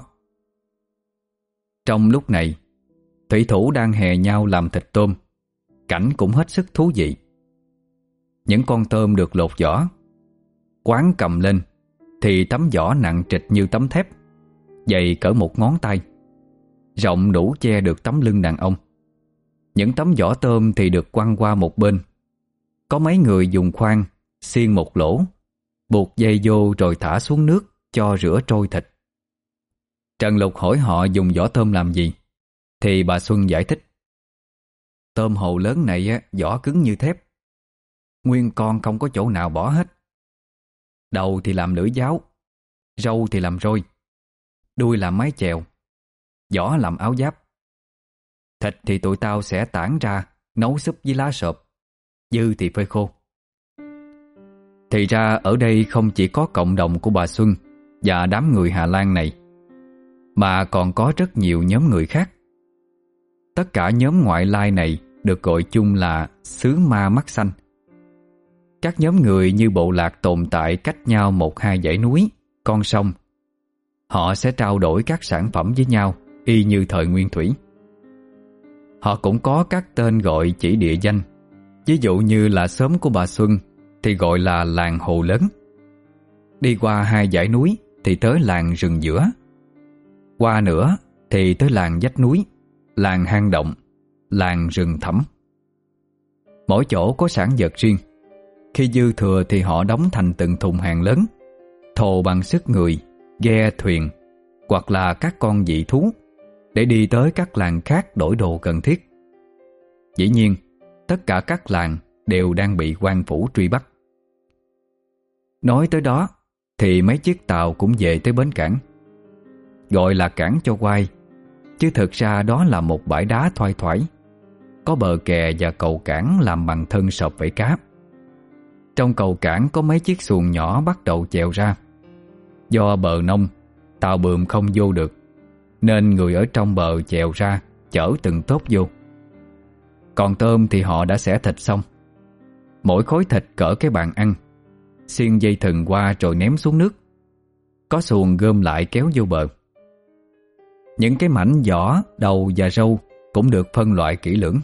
Trong lúc này, thủy thủ đang hè nhau làm thịt tôm. Cảnh cũng hết sức thú vị. Những con tôm được lột vỏ, quán cầm lên thì tấm vỏ nặng trịch như tấm thép, dày cỡ một ngón tay, rộng đủ che được tấm lưng đàn ông. Những tấm vỏ tôm thì được quăng qua một bên. Có mấy người dùng khoan xiên một lỗ, buộc dây vô rồi thả xuống nước cho rửa trôi thịt. Trần Lục hỏi họ dùng vỏ tôm làm gì, thì bà Xuân giải thích, tôm hồ lớn này á, vỏ cứng như thép, nguyên con không có chỗ nào bỏ hết. Đầu thì làm lưỡi giáo, râu thì làm roi, đuôi làm mái chèo, vỏ làm áo giáp. Thịt thì tụi tao sẽ tản ra nấu súp với lá sộp, dư thì phơi khô. Thì ra ở đây không chỉ có cộng đồng của bà Xuân và đám người Hà Lan này, mà còn có rất nhiều nhóm người khác. Tất cả nhóm ngoại lai này được gọi chung là xứ ma mắt xanh. Các nhóm người như bộ lạc tồn tại cách nhau một hai dãy núi, con sông. Họ sẽ trao đổi các sản phẩm với nhau y như thời nguyên thủy. Họ cũng có các tên gọi chỉ địa danh. Ví dụ như là xóm của bà Xuân thì gọi là làng Hồ Lớn. Đi qua hai dãy núi thì tới làng Rừng Giữa. Qua nữa thì tới làng Vách Núi, làng Hang Động, làng Rừng Thẳm. Mỗi chỗ có sản vật riêng. Khi dư thừa thì họ đóng thành từng thùng hàng lớn, thồ bằng sức người, ghe thuyền hoặc là các con dị thú để đi tới các làng khác đổi đồ cần thiết. Dĩ nhiên, tất cả các làng đều đang bị quan phủ truy bắt. Nói tới đó thì mấy chiếc tàu cũng về tới bến cảng. Gọi là cảng cho quay, chứ thực ra đó là một bãi đá thoai thoải, có bờ kè và cầu cảng làm bằng thân sọp vảy cá. Trong cầu cảng có mấy chiếc xuồng nhỏ bắt đầu chèo ra. Do bờ nông, tàu bườm không vô được, nên người ở trong bờ chèo ra chở từng tốp vô. Còn tôm thì họ đã xẻ thịt xong. Mỗi khối thịt cỡ cái bàn ăn, xiên dây thừng qua rồi ném xuống nước. Có xuồng gom lại kéo vô bờ. Những cái mảnh vỏ, đầu và râu cũng được phân loại kỹ lưỡng.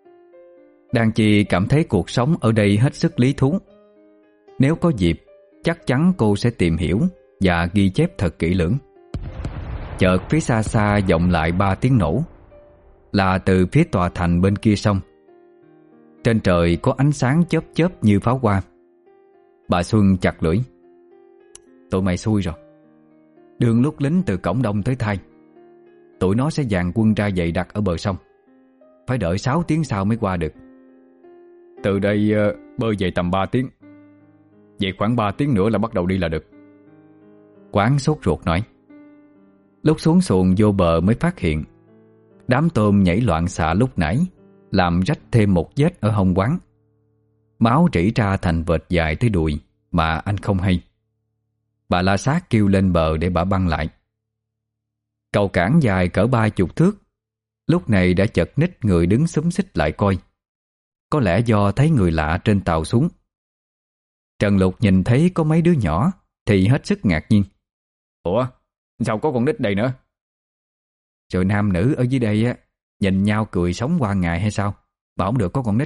Đan Chi cảm thấy cuộc sống ở đây hết sức lý thú. Nếu có dịp, chắc chắn cô sẽ tìm hiểu và ghi chép thật kỹ lưỡng. Chợt phía xa xa vọng lại ba tiếng nổ, là từ phía tòa thành bên kia sông. Trên trời có ánh sáng chớp chớp như pháo hoa. Bà Xuân chặt lưỡi. Tụi mày xui rồi. Đường lúc lính từ cổng đông tới Thai, tụi nó sẽ dàn quân ra dày đặc ở bờ sông. Phải đợi sáu tiếng sau mới qua được. Từ đây uh, bơi về tầm ba tiếng. Vậy khoảng ba tiếng nữa là bắt đầu đi là được. Quán sốt ruột nói. Lúc xuống xuồng vô bờ mới phát hiện đám tôm nhảy loạn xạ lúc nãy làm rách thêm một vết ở hông Quán. Máu rỉ ra thành vệt dài tới đùi mà anh không hay. Bà la sát kêu lên bờ để bà băng lại. Cầu cảng dài cỡ ba chục thước lúc này đã chật ních người đứng xúm xích lại coi. Có lẽ do thấy người lạ trên tàu xuống. Trần Lục nhìn thấy có mấy đứa nhỏ thì hết sức ngạc nhiên. Ủa, sao có con nít đây nữa? Rồi nam nữ ở dưới đây á, nhìn nhau cười sống qua ngày hay sao? Mà không được có con nít.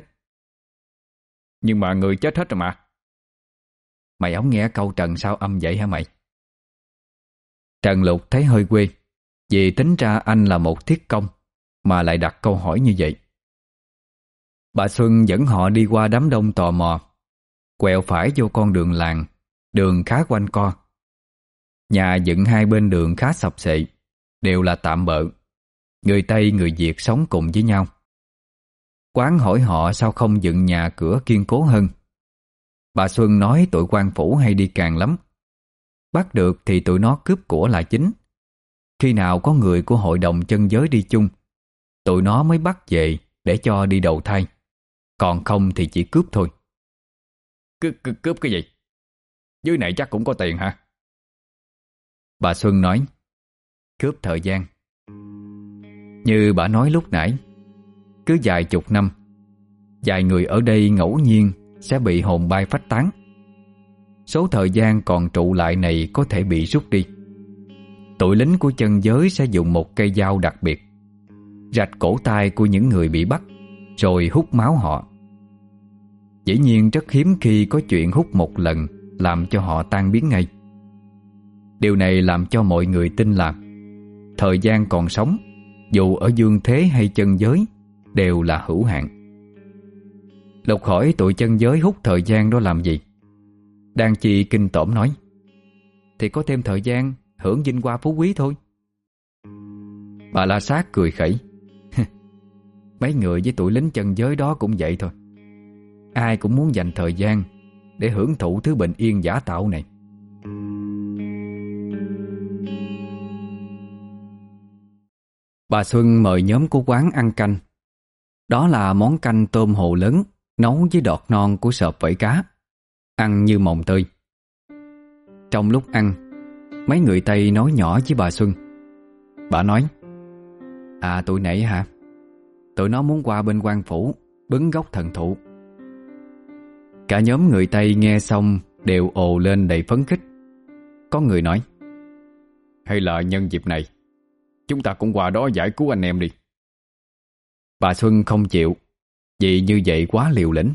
Nhưng mà người chết hết rồi mà. Mày ổng nghe câu Trần sao âm vậy hả mày? Trần Lục thấy hơi quê, vì tính ra anh là một thiết công mà lại đặt câu hỏi như vậy. Bà Xuân dẫn họ đi qua đám đông tò mò, quẹo phải vô con đường làng, đường khá quanh co. Nhà dựng hai bên đường khá sập xệ, đều là tạm bợ. Người Tây người Việt sống cùng với nhau. Quán hỏi họ sao không dựng nhà cửa kiên cố hơn. Bà Xuân nói tụi quan phủ hay đi càng lắm. Bắt được thì tụi nó cướp của là chính. Khi nào có người của hội đồng chân giới đi chung, tụi nó mới bắt về để cho đi đầu thai. Còn không thì chỉ cướp thôi. Cướp, cướp, cướp cái gì? Dưới này chắc cũng có tiền hả? Bà Xuân nói, cướp thời gian. Như bà nói lúc nãy, cứ vài chục năm, vài người ở đây ngẫu nhiên sẽ bị hồn bay phách tán. Số thời gian còn trụ lại này có thể bị rút đi. Tụi lính của chân giới sẽ dùng một cây dao đặc biệt rạch cổ tay của những người bị bắt, rồi hút máu họ. Dĩ nhiên rất hiếm khi có chuyện hút một lần làm cho họ tan biến ngay. Điều này làm cho mọi người tin là thời gian còn sống, dù ở dương thế hay chân giới, đều là hữu hạn. Lục hỏi tụi chân giới hút thời gian đó làm gì. Đan Chi kinh tởm nói, thì có thêm thời gian hưởng vinh hoa phú quý thôi. Bà La Sát cười khẩy. Mấy người với tụi lính chân giới đó cũng vậy thôi. Ai cũng muốn dành thời gian để hưởng thụ thứ bình yên giả tạo này. Bà Xuân mời nhóm của quán ăn canh. Đó là món canh tôm hồ lớn nấu với đọt non của sợp vảy cá, ăn như mồng tơi. Trong lúc ăn, mấy người Tây nói nhỏ với bà Xuân. Bà nói, à tụi nãy hả? Tụi nó muốn qua bên quan phủ bứng gốc thần thụ. Cả nhóm người Tây nghe xong đều ồ lên đầy phấn khích. Có người nói, hay là nhân dịp này chúng ta cũng qua đó giải cứu anh em đi. Bà Xuân không chịu, vì như vậy quá liều lĩnh.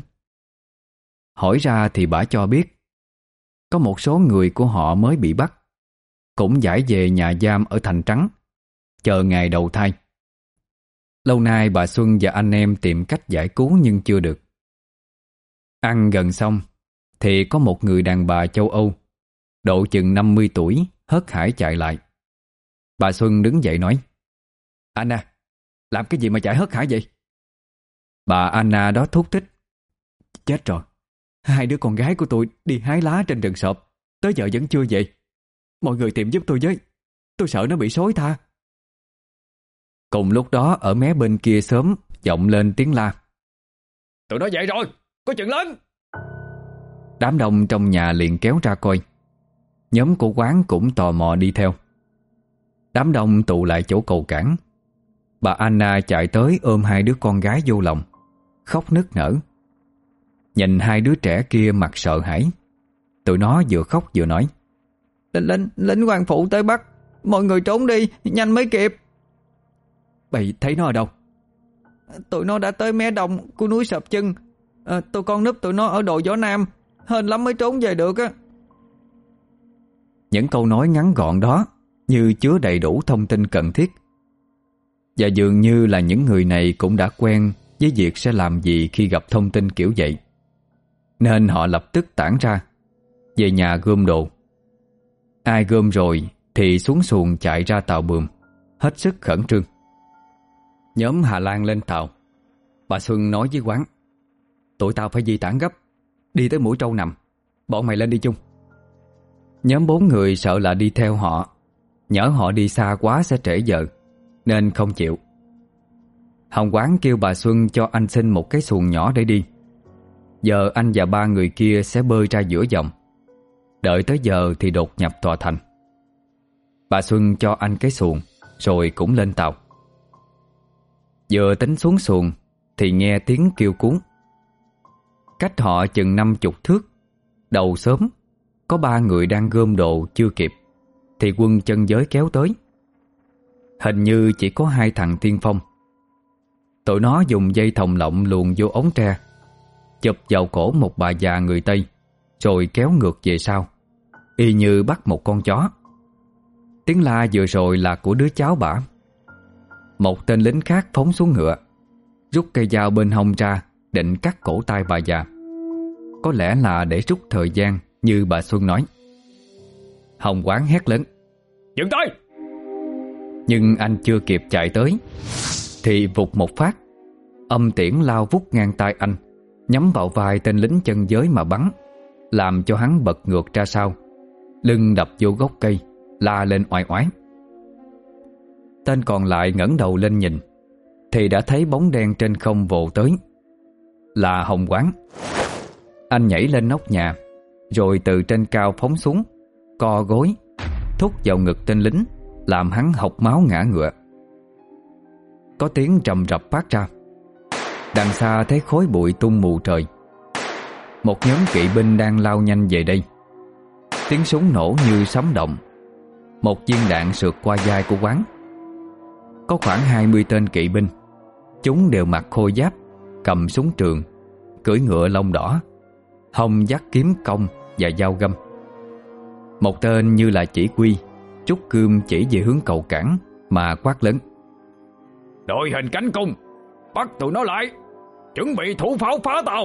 Hỏi ra thì bà cho biết có một số người của họ mới bị bắt, cũng giải về nhà giam ở Thành Trắng, chờ ngày đầu thai. Lâu nay bà Xuân và anh em tìm cách giải cứu nhưng chưa được. Ăn gần xong thì có một người đàn bà châu Âu, độ chừng năm mươi tuổi, hớt hải chạy lại. Bà Xuân đứng dậy nói, Anna, làm cái gì mà chạy hớt hải vậy? Bà Anna đó thúc thích, chết rồi, hai đứa con gái của tôi đi hái lá trên rừng sộp, tới giờ vẫn chưa về. Mọi người tìm giúp tôi với, tôi sợ nó bị sói tha. Cùng lúc đó ở mé bên kia xóm vọng lên tiếng la, tụi nó dậy rồi, có chuyện lớn. Đám đông trong nhà liền kéo ra coi. Nhóm của quán cũng tò mò đi theo. Đám đông tụ lại chỗ cầu cảng. Bà Anna chạy tới ôm hai đứa con gái vô lòng, khóc nức nở. Nhìn hai đứa trẻ kia mặt sợ hãi. Tụi nó vừa khóc vừa nói, Lính, lính, lính quan phủ tới bắt, mọi người trốn đi, nhanh mới kịp. Bày thấy nó ở đâu? Tụi nó đã tới mé đông của núi Sợp Chân. à, Tụi con núp tụi nó ở đồi Gió Nam, hên lắm mới trốn về được á. Những câu nói ngắn gọn đó như chứa đầy đủ thông tin cần thiết. Và dường như là những người này cũng đã quen với việc sẽ làm gì khi gặp thông tin kiểu vậy, nên họ lập tức tản ra, về nhà gom đồ. Ai gom rồi thì xuống xuồng chạy ra tàu buồm, hết sức khẩn trương. Nhóm Hà Lan lên tàu. Bà Xuân nói với Quán: "Tụi tao phải di tản gấp, đi tới Mũi Trâu nằm. Bọn mày lên đi chung." Nhóm bốn người sợ là đi theo họ, nhỡ họ đi xa quá sẽ trễ giờ, nên không chịu. Hồng Quán kêu bà Xuân cho anh xin một cái xuồng nhỏ để đi. Giờ anh và ba người kia sẽ bơi ra giữa dòng, đợi tới giờ thì đột nhập tòa thành. Bà Xuân cho anh cái xuồng rồi cũng lên tàu. Vừa tính xuống xuồng thì nghe tiếng kêu cuốn. Cách họ chừng năm chục thước, đầu xóm có ba người đang gom đồ chưa kịp thì quân chân giới kéo tới. Hình như chỉ có hai thằng tiên phong. Tụi nó dùng dây thòng lọng luồn vô ống tre, chụp vào cổ một bà già người Tây, rồi kéo ngược về sau, y như bắt một con chó. Tiếng la vừa rồi là của đứa cháu bả. Một tên lính khác phóng xuống ngựa, rút cây dao bên hông ra định cắt cổ tay bà già. Có lẽ là để rút thời gian như bà Xuân nói. Hồng Quán hét lớn: "Dừng tay!" Nhưng anh chưa kịp chạy tới thì vụt một phát, âm tiễn lao vút ngang tay anh, nhắm vào vai tên lính chân giới mà bắn, làm cho hắn bật ngược ra sau, lưng đập vô gốc cây, la lên oai oái. Tên còn lại ngẩng đầu lên nhìn thì đã thấy bóng đen trên không vồ tới. Là Hồng Quán. Anh nhảy lên nóc nhà, rồi từ trên cao phóng xuống, co gối, thúc vào ngực tên lính, làm hắn hộc máu ngã ngựa. Có tiếng trầm rập phát ra. Đằng xa thấy khói bụi tung mù trời. Một nhóm kỵ binh đang lao nhanh về đây. Tiếng súng nổ như sấm động. Một viên đạn sượt qua vai của Quán. Có khoảng hai mươi tên kỵ binh. Chúng đều mặc khôi giáp, cầm súng trường, cưỡi ngựa lông đỏ, hông dắt kiếm cong và dao găm. Một tên như là chỉ huy, trút cương chỉ về hướng cầu cảng mà quát lớn: "Đội hình cánh cung, bắt tụi nó lại, chuẩn bị thủ pháo phá tàu."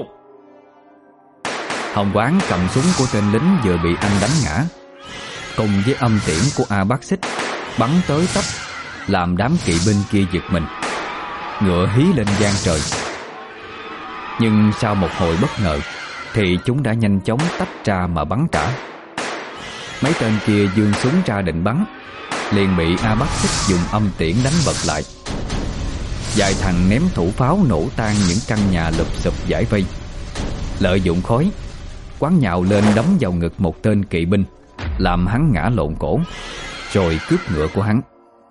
Hồng Quán cầm súng của tên lính vừa bị anh đánh ngã, cùng với âm tiễn của A Bác Xích bắn tới tấp, làm đám kỵ binh kia giật mình, ngựa hí lên vang trời. Nhưng sau một hồi bất ngờ thì chúng đã nhanh chóng tách ra mà bắn trả. Mấy tên kia giương súng ra định bắn, liền bị A Bác Xích dùng âm tiễn đánh bật lại. Vài thằng ném thủ pháo nổ tan những căn nhà lụp xụp giải vây. Lợi dụng khói, Quán nhào lên đấm vào ngực một tên kỵ binh, làm hắn ngã lộn cổ, rồi cướp ngựa của hắn.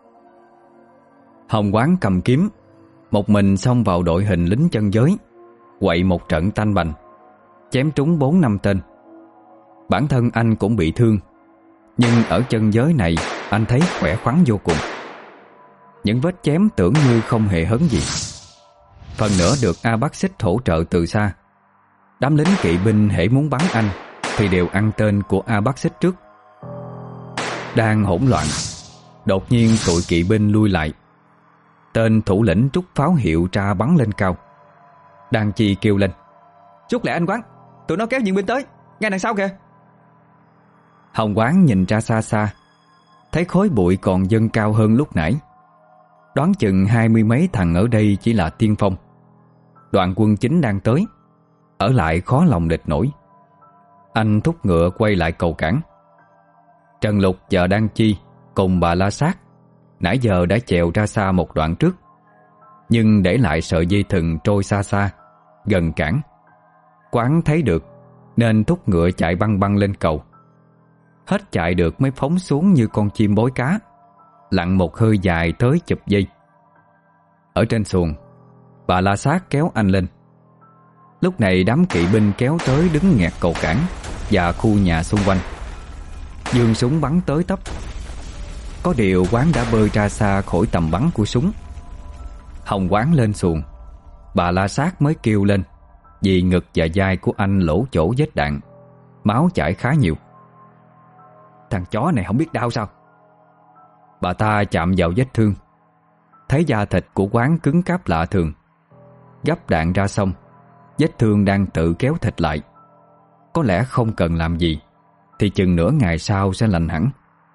Hồng Quán cầm kiếm, một mình xông vào đội hình lính chân giới, quậy một trận tanh bành, chém trúng bốn năm tên. Bản thân anh cũng bị thương, nhưng ở chân giới này anh thấy khỏe khoắn vô cùng. Những vết chém tưởng như không hề hấn gì. Phần nữa được A Bác Xích hỗ trợ từ xa. Đám lính kỵ binh hễ muốn bắn anh thì đều ăn tên của A Bác Xích trước. Đang hỗn loạn, đột nhiên tụi kỵ binh lui lại. Tên thủ lĩnh trút pháo hiệu ra bắn lên cao. Đàn Chi kêu lên: "Rút lại anh Quán, tụi nó kéo viện binh tới, ngay đằng sau kìa." Hồng Quán nhìn ra xa xa, thấy khói bụi còn dâng cao hơn lúc nãy. Đoán chừng hai mươi mấy thằng ở đây chỉ là tiên phong. Đoàn quân chính đang tới, ở lại khó lòng địch nổi. Anh thúc ngựa quay lại cầu cảng. Trần Lục và Đan Chi cùng bà La Sát nãy giờ đã chèo ra xa một đoạn trước, nhưng để lại sợi dây thừng trôi xa xa gần cảng. Quán thấy được nên thúc ngựa chạy băng băng lên cầu. Hết chạy được mới phóng xuống như con chim bối cá, lặn một hơi dài tới chụp dây. Ở trên xuồng, bà La Sát kéo anh lên. Lúc này đám kỵ binh kéo tới đứng nghẹt cầu cảng và khu nhà xung quanh, giương súng bắn tới tấp. Có điều Quán đã bơi ra xa khỏi tầm bắn của súng. Hồng Quán lên xuồng, bà La Sát mới kêu lên, vì ngực và vai của anh lỗ chỗ vết đạn, máu chảy khá nhiều. Thằng chó này không biết đau sao? Bà ta chạm vào vết thương, thấy da thịt của Quán cứng cáp lạ thường. Gắp đạn ra xong, vết thương đang tự kéo thịt lại. Có lẽ không cần làm gì thì chừng nửa ngày sau sẽ lành hẳn.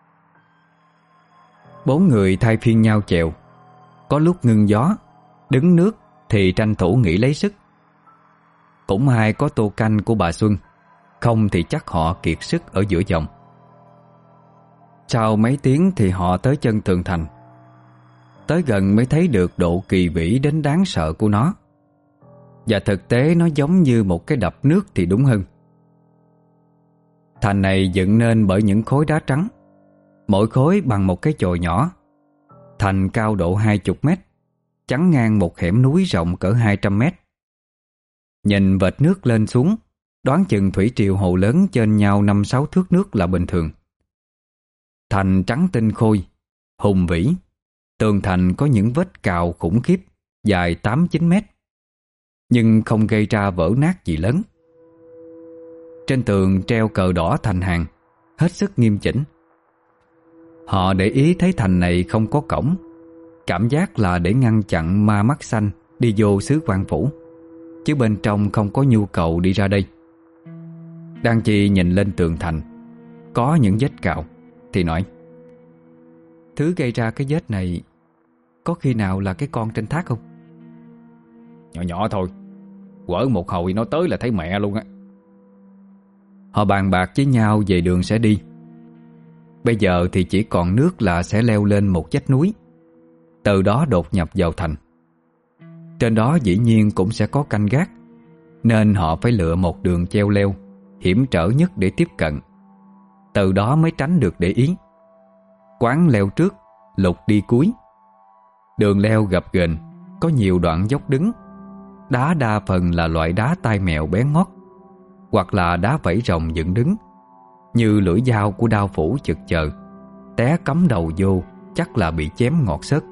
Bốn người thay phiên nhau chèo. Có lúc ngưng gió, đứng nước thì tranh thủ nghỉ lấy sức. Cũng may có tô canh của bà Xuân, không thì chắc họ kiệt sức ở giữa dòng. Sau mấy tiếng thì họ tới chân tường thành. Tới gần mới thấy được độ kỳ vĩ đến đáng sợ của nó. Và thực tế nó giống như một cái đập nước thì đúng hơn. Thành này dựng nên bởi những khối đá trắng, mỗi khối bằng một cái chòi nhỏ. Thành cao độ hai mươi mét, chắn ngang một hẻm núi rộng cỡ hai trăm mét. Nhìn vệt nước lên xuống, đoán chừng thủy triều hồ lớn trên nhau năm sáu thước nước là bình thường. Thành trắng tinh khôi, hùng vĩ. Tường thành có những vết cào khủng khiếp, dài tám chín mét, nhưng không gây ra vỡ nát gì lớn. Trên tường treo cờ đỏ thành hàng, hết sức nghiêm chỉnh. Họ để ý thấy thành này không có cổng, cảm giác là để ngăn chặn ma mắt xanh đi vô xứ Quan Phủ, chứ bên trong không có nhu cầu đi ra đây. Đan Chi nhìn lên tường thành, có những vết cào, thì nói: Thứ gây ra cái vết này có khi nào là cái con trên thác không? Nhỏ nhỏ thôi, quở một hồi nó tới là thấy mẹ luôn á. Họ bàn bạc với nhau về đường sẽ đi. Bây giờ thì chỉ còn nước là sẽ leo lên một vách núi, từ đó đột nhập vào thành. Trên đó dĩ nhiên cũng sẽ có canh gác, nên họ phải lựa một đường treo leo hiểm trở nhất để tiếp cận. Từ đó mới tránh được để ý. Quán leo trước, Lục đi cuối. Đường leo gập ghềnh, có nhiều đoạn dốc đứng. Đá đa phần là loại đá tai mèo bé ngót, hoặc là đá vảy rồng dựng đứng, như lưỡi dao của đao phủ chực chờ. Té cắm đầu vô chắc là bị chém ngọt xớt.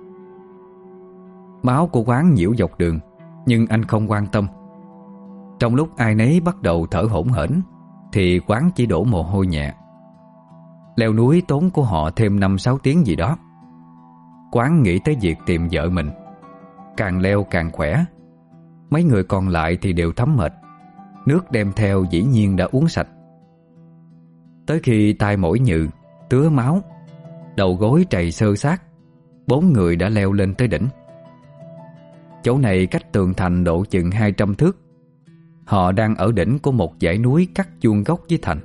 Máu của Quán nhiễu dọc đường, nhưng anh không quan tâm. Trong lúc ai nấy bắt đầu thở hổn hển thì Quán chỉ đổ mồ hôi nhẹ. Leo núi tốn của họ thêm năm sáu tiếng gì đó. Quán nghĩ tới việc tìm vợ mình. Càng leo càng khỏe. Mấy người còn lại thì đều thấm mệt. Nước đem theo dĩ nhiên đã uống sạch. Tới khi tai mỗi nhự, tứa máu, đầu gối trầy xơ xác, bốn người đã leo lên tới đỉnh. Chỗ này cách tường thành độ chừng hai trăm thước. Họ đang ở đỉnh của một dãy núi cắt vuông góc với thành.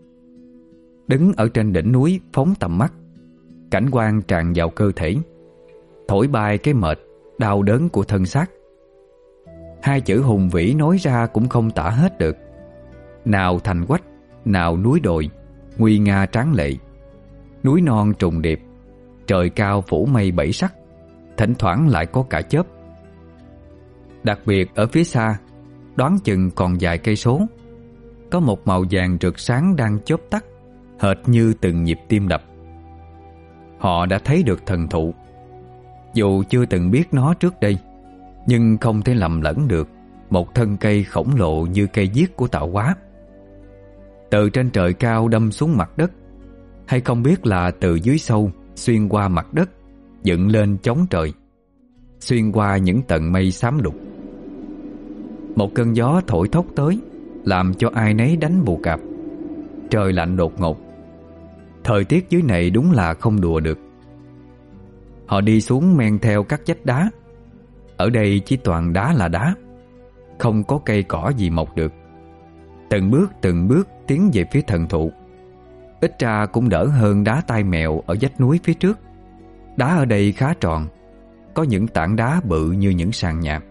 Đứng ở trên đỉnh núi phóng tầm mắt, cảnh quan tràn vào cơ thể, thổi bay cái mệt, đau đớn của thân xác. Hai chữ hùng vĩ nói ra cũng không tả hết được. Nào thành quách, nào núi đồi, nguy nga tráng lệ. Núi non trùng điệp, trời cao phủ mây bảy sắc, thỉnh thoảng lại có cả chớp. Đặc biệt ở phía xa, đoán chừng còn vài cây số, có một màu vàng rực sáng đang chớp tắt, hệt như từng nhịp tim đập. Họ đã thấy được thần thụ. Dù chưa từng biết nó trước đây, nhưng không thể lầm lẫn được một thân cây khổng lồ như cây viết của tạo hóa. Từ trên trời cao đâm xuống mặt đất, hay không biết là từ dưới sâu xuyên qua mặt đất, dựng lên chống trời, xuyên qua những tầng mây xám lục. Một cơn gió thổi thốc tới, làm cho ai nấy đánh bù cạp. Trời lạnh đột ngột. Thời tiết dưới này đúng là không đùa được. Họ đi xuống men theo các vách đá. Ở đây chỉ toàn đá là đá, không có cây cỏ gì mọc được. Từng bước từng bước tiến về phía thần thụ. Ít ra cũng đỡ hơn đá tai mèo ở vách núi phía trước. Đá ở đây khá tròn, có những tảng đá bự như những sàn nhà.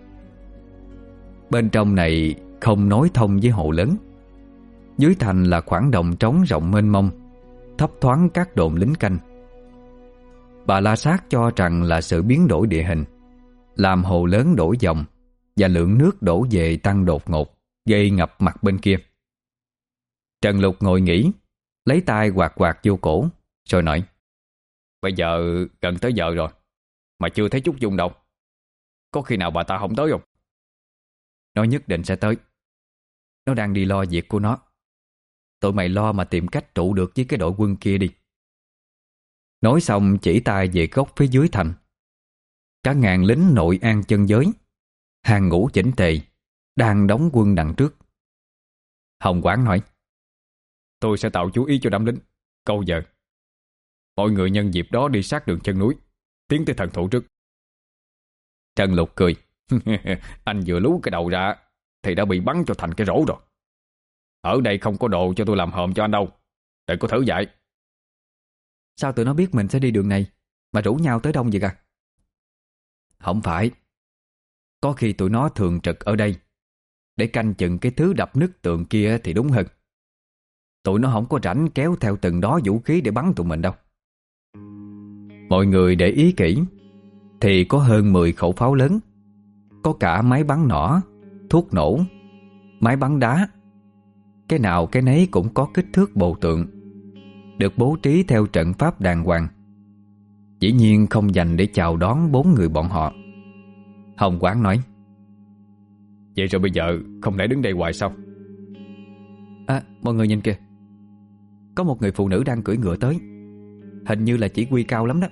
Bên trong này không nối thông với hồ lớn. Dưới thành là khoảng đồng trống rộng mênh mông, thấp thoáng các đồn lính canh. Bà La Sát cho rằng là sự biến đổi địa hình làm hồ lớn đổi dòng và lượng nước đổ về tăng đột ngột, gây ngập mặt bên kia. Trần Lục ngồi nghỉ, lấy tay quạt quạt vô cổ, rồi nói: Bây giờ gần tới giờ rồi, mà chưa thấy Trúc Dung đâu. Có khi nào bà ta không tới không? Nó nhất định sẽ tới. Nó đang đi lo việc của nó. Tụi mày lo mà tìm cách trụ được với cái đội quân kia đi. Nói xong chỉ tay về góc phía dưới thành. Cả ngàn lính nội an chân giới, hàng ngũ chỉnh tề, đang đóng quân đằng trước. Hồng Quán nói: Tôi sẽ tạo chú ý cho đám lính. Câu giờ mọi người nhân dịp đó đi sát đường chân núi, tiến tới thần thủ trước. Trần Lục cười. Anh vừa lú cái đầu ra thì đã bị bắn cho thành cái rổ rồi. Ở đây không có đồ cho tôi làm hòm cho anh đâu. Đừng có thử dại. Sao tụi nó biết mình sẽ đi đường này mà rủ nhau tới đông vậy à? Không phải. Có khi tụi nó thường trực ở đây để canh chừng cái thứ đập nứt tượng kia thì đúng hơn. Tụi nó không có rảnh kéo theo từng đó vũ khí để bắn tụi mình đâu. Mọi người để ý kỹ thì có hơn mười khẩu pháo lớn, có cả máy bắn nỏ, thuốc nổ, máy bắn đá. Cái nào cái nấy cũng có kích thước bầu tượng, được bố trí theo trận pháp đàng hoàng. Dĩ nhiên không dành để chào đón bốn người bọn họ. Hồng Quán nói: Vậy rồi bây giờ không lẽ đứng đây hoài sao? À, mọi người nhìn kìa, có một người phụ nữ đang cưỡi ngựa tới. Hình như là chỉ huy cao lắm đó.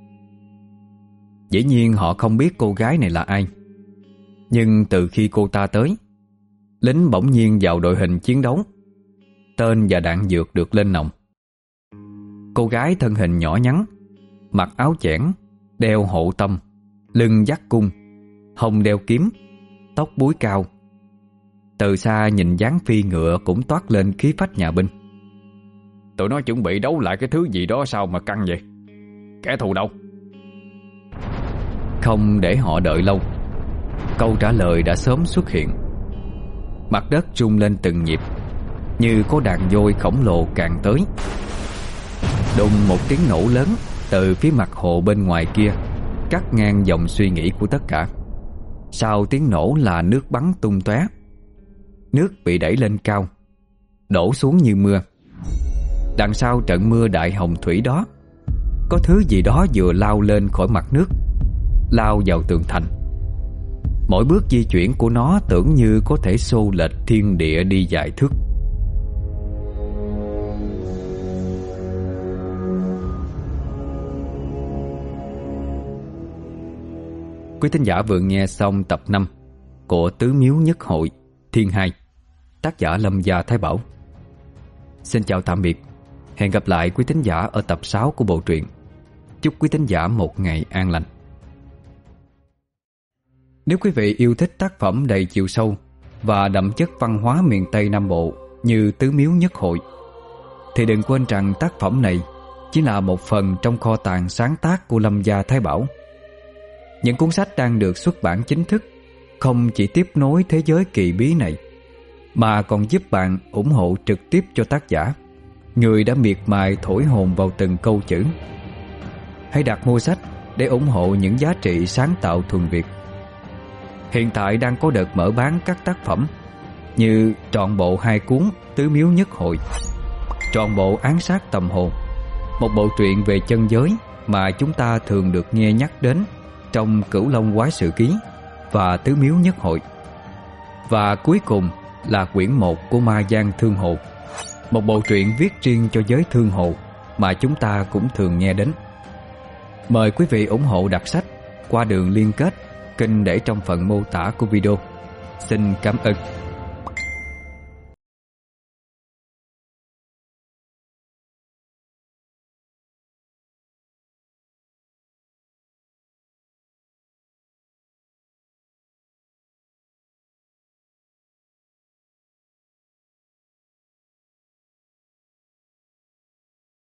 Dĩ nhiên họ không biết cô gái này là ai. Nhưng từ khi cô ta tới, lính bỗng nhiên vào đội hình chiến đấu. Tên và đạn dược được lên nòng. Cô gái thân hình nhỏ nhắn, mặc áo chẽn, đeo hộ tâm, lưng dắt cung, hông đeo kiếm, tóc búi cao. Từ xa nhìn dáng phi ngựa cũng toát lên khí phách nhà binh. Tụi nó chuẩn bị đấu lại cái thứ gì đó sao mà căng vậy? Kẻ thù đâu? Không để họ đợi lâu, câu trả lời đã sớm xuất hiện. Mặt đất rung lên từng nhịp, như có đàn voi khổng lồ càn tới. Đùng một tiếng nổ lớn từ phía mặt hồ bên ngoài kia cắt ngang dòng suy nghĩ của tất cả. Sau tiếng nổ là nước bắn tung tóe. Nước bị đẩy lên cao, đổ xuống như mưa. Đằng sau trận mưa đại hồng thủy đó, có thứ gì đó vừa lao lên khỏi mặt nước, lao vào tường thành. Mỗi bước di chuyển của nó tưởng như có thể xô lệch thiên địa đi vài thước. Quý thính giả vừa nghe xong tập năm của Tứ Miếu Nhất Hội Thiên Hai, tác giả Lâm Gia Thái Bảo. Xin chào tạm biệt. Hẹn gặp lại quý thính giả ở tập sáu của bộ truyện. Chúc quý thính giả một ngày an lành. Nếu quý vị yêu thích tác phẩm đầy chiều sâu và đậm chất văn hóa miền Tây Nam Bộ như Tứ Miếu Nhất Hội, thì đừng quên rằng tác phẩm này chỉ là một phần trong kho tàng sáng tác của Lâm Gia Thái Bảo. Những cuốn sách đang được xuất bản chính thức không chỉ tiếp nối thế giới kỳ bí này, mà còn giúp bạn ủng hộ trực tiếp cho tác giả, người đã miệt mài thổi hồn vào từng câu chữ. Hãy đặt mua sách để ủng hộ những giá trị sáng tạo thuần Việt. Hiện tại đang có đợt mở bán các tác phẩm như trọn bộ hai cuốn Tứ Miếu Nhất Hội, trọn bộ Án Sát Tầm Hồ, một bộ truyện về chân giới mà chúng ta thường được nghe nhắc đến trong Cửu Long Quái Sự Ký và Tứ Miếu Nhất Hội, và cuối cùng là quyển một của Ma Giang Thương Hồ, một bộ truyện viết riêng cho giới thương hồ mà chúng ta cũng thường nghe đến. Mời quý vị ủng hộ đặt sách qua đường liên kết kênh để trong phần mô tả của video. Xin cảm ơn.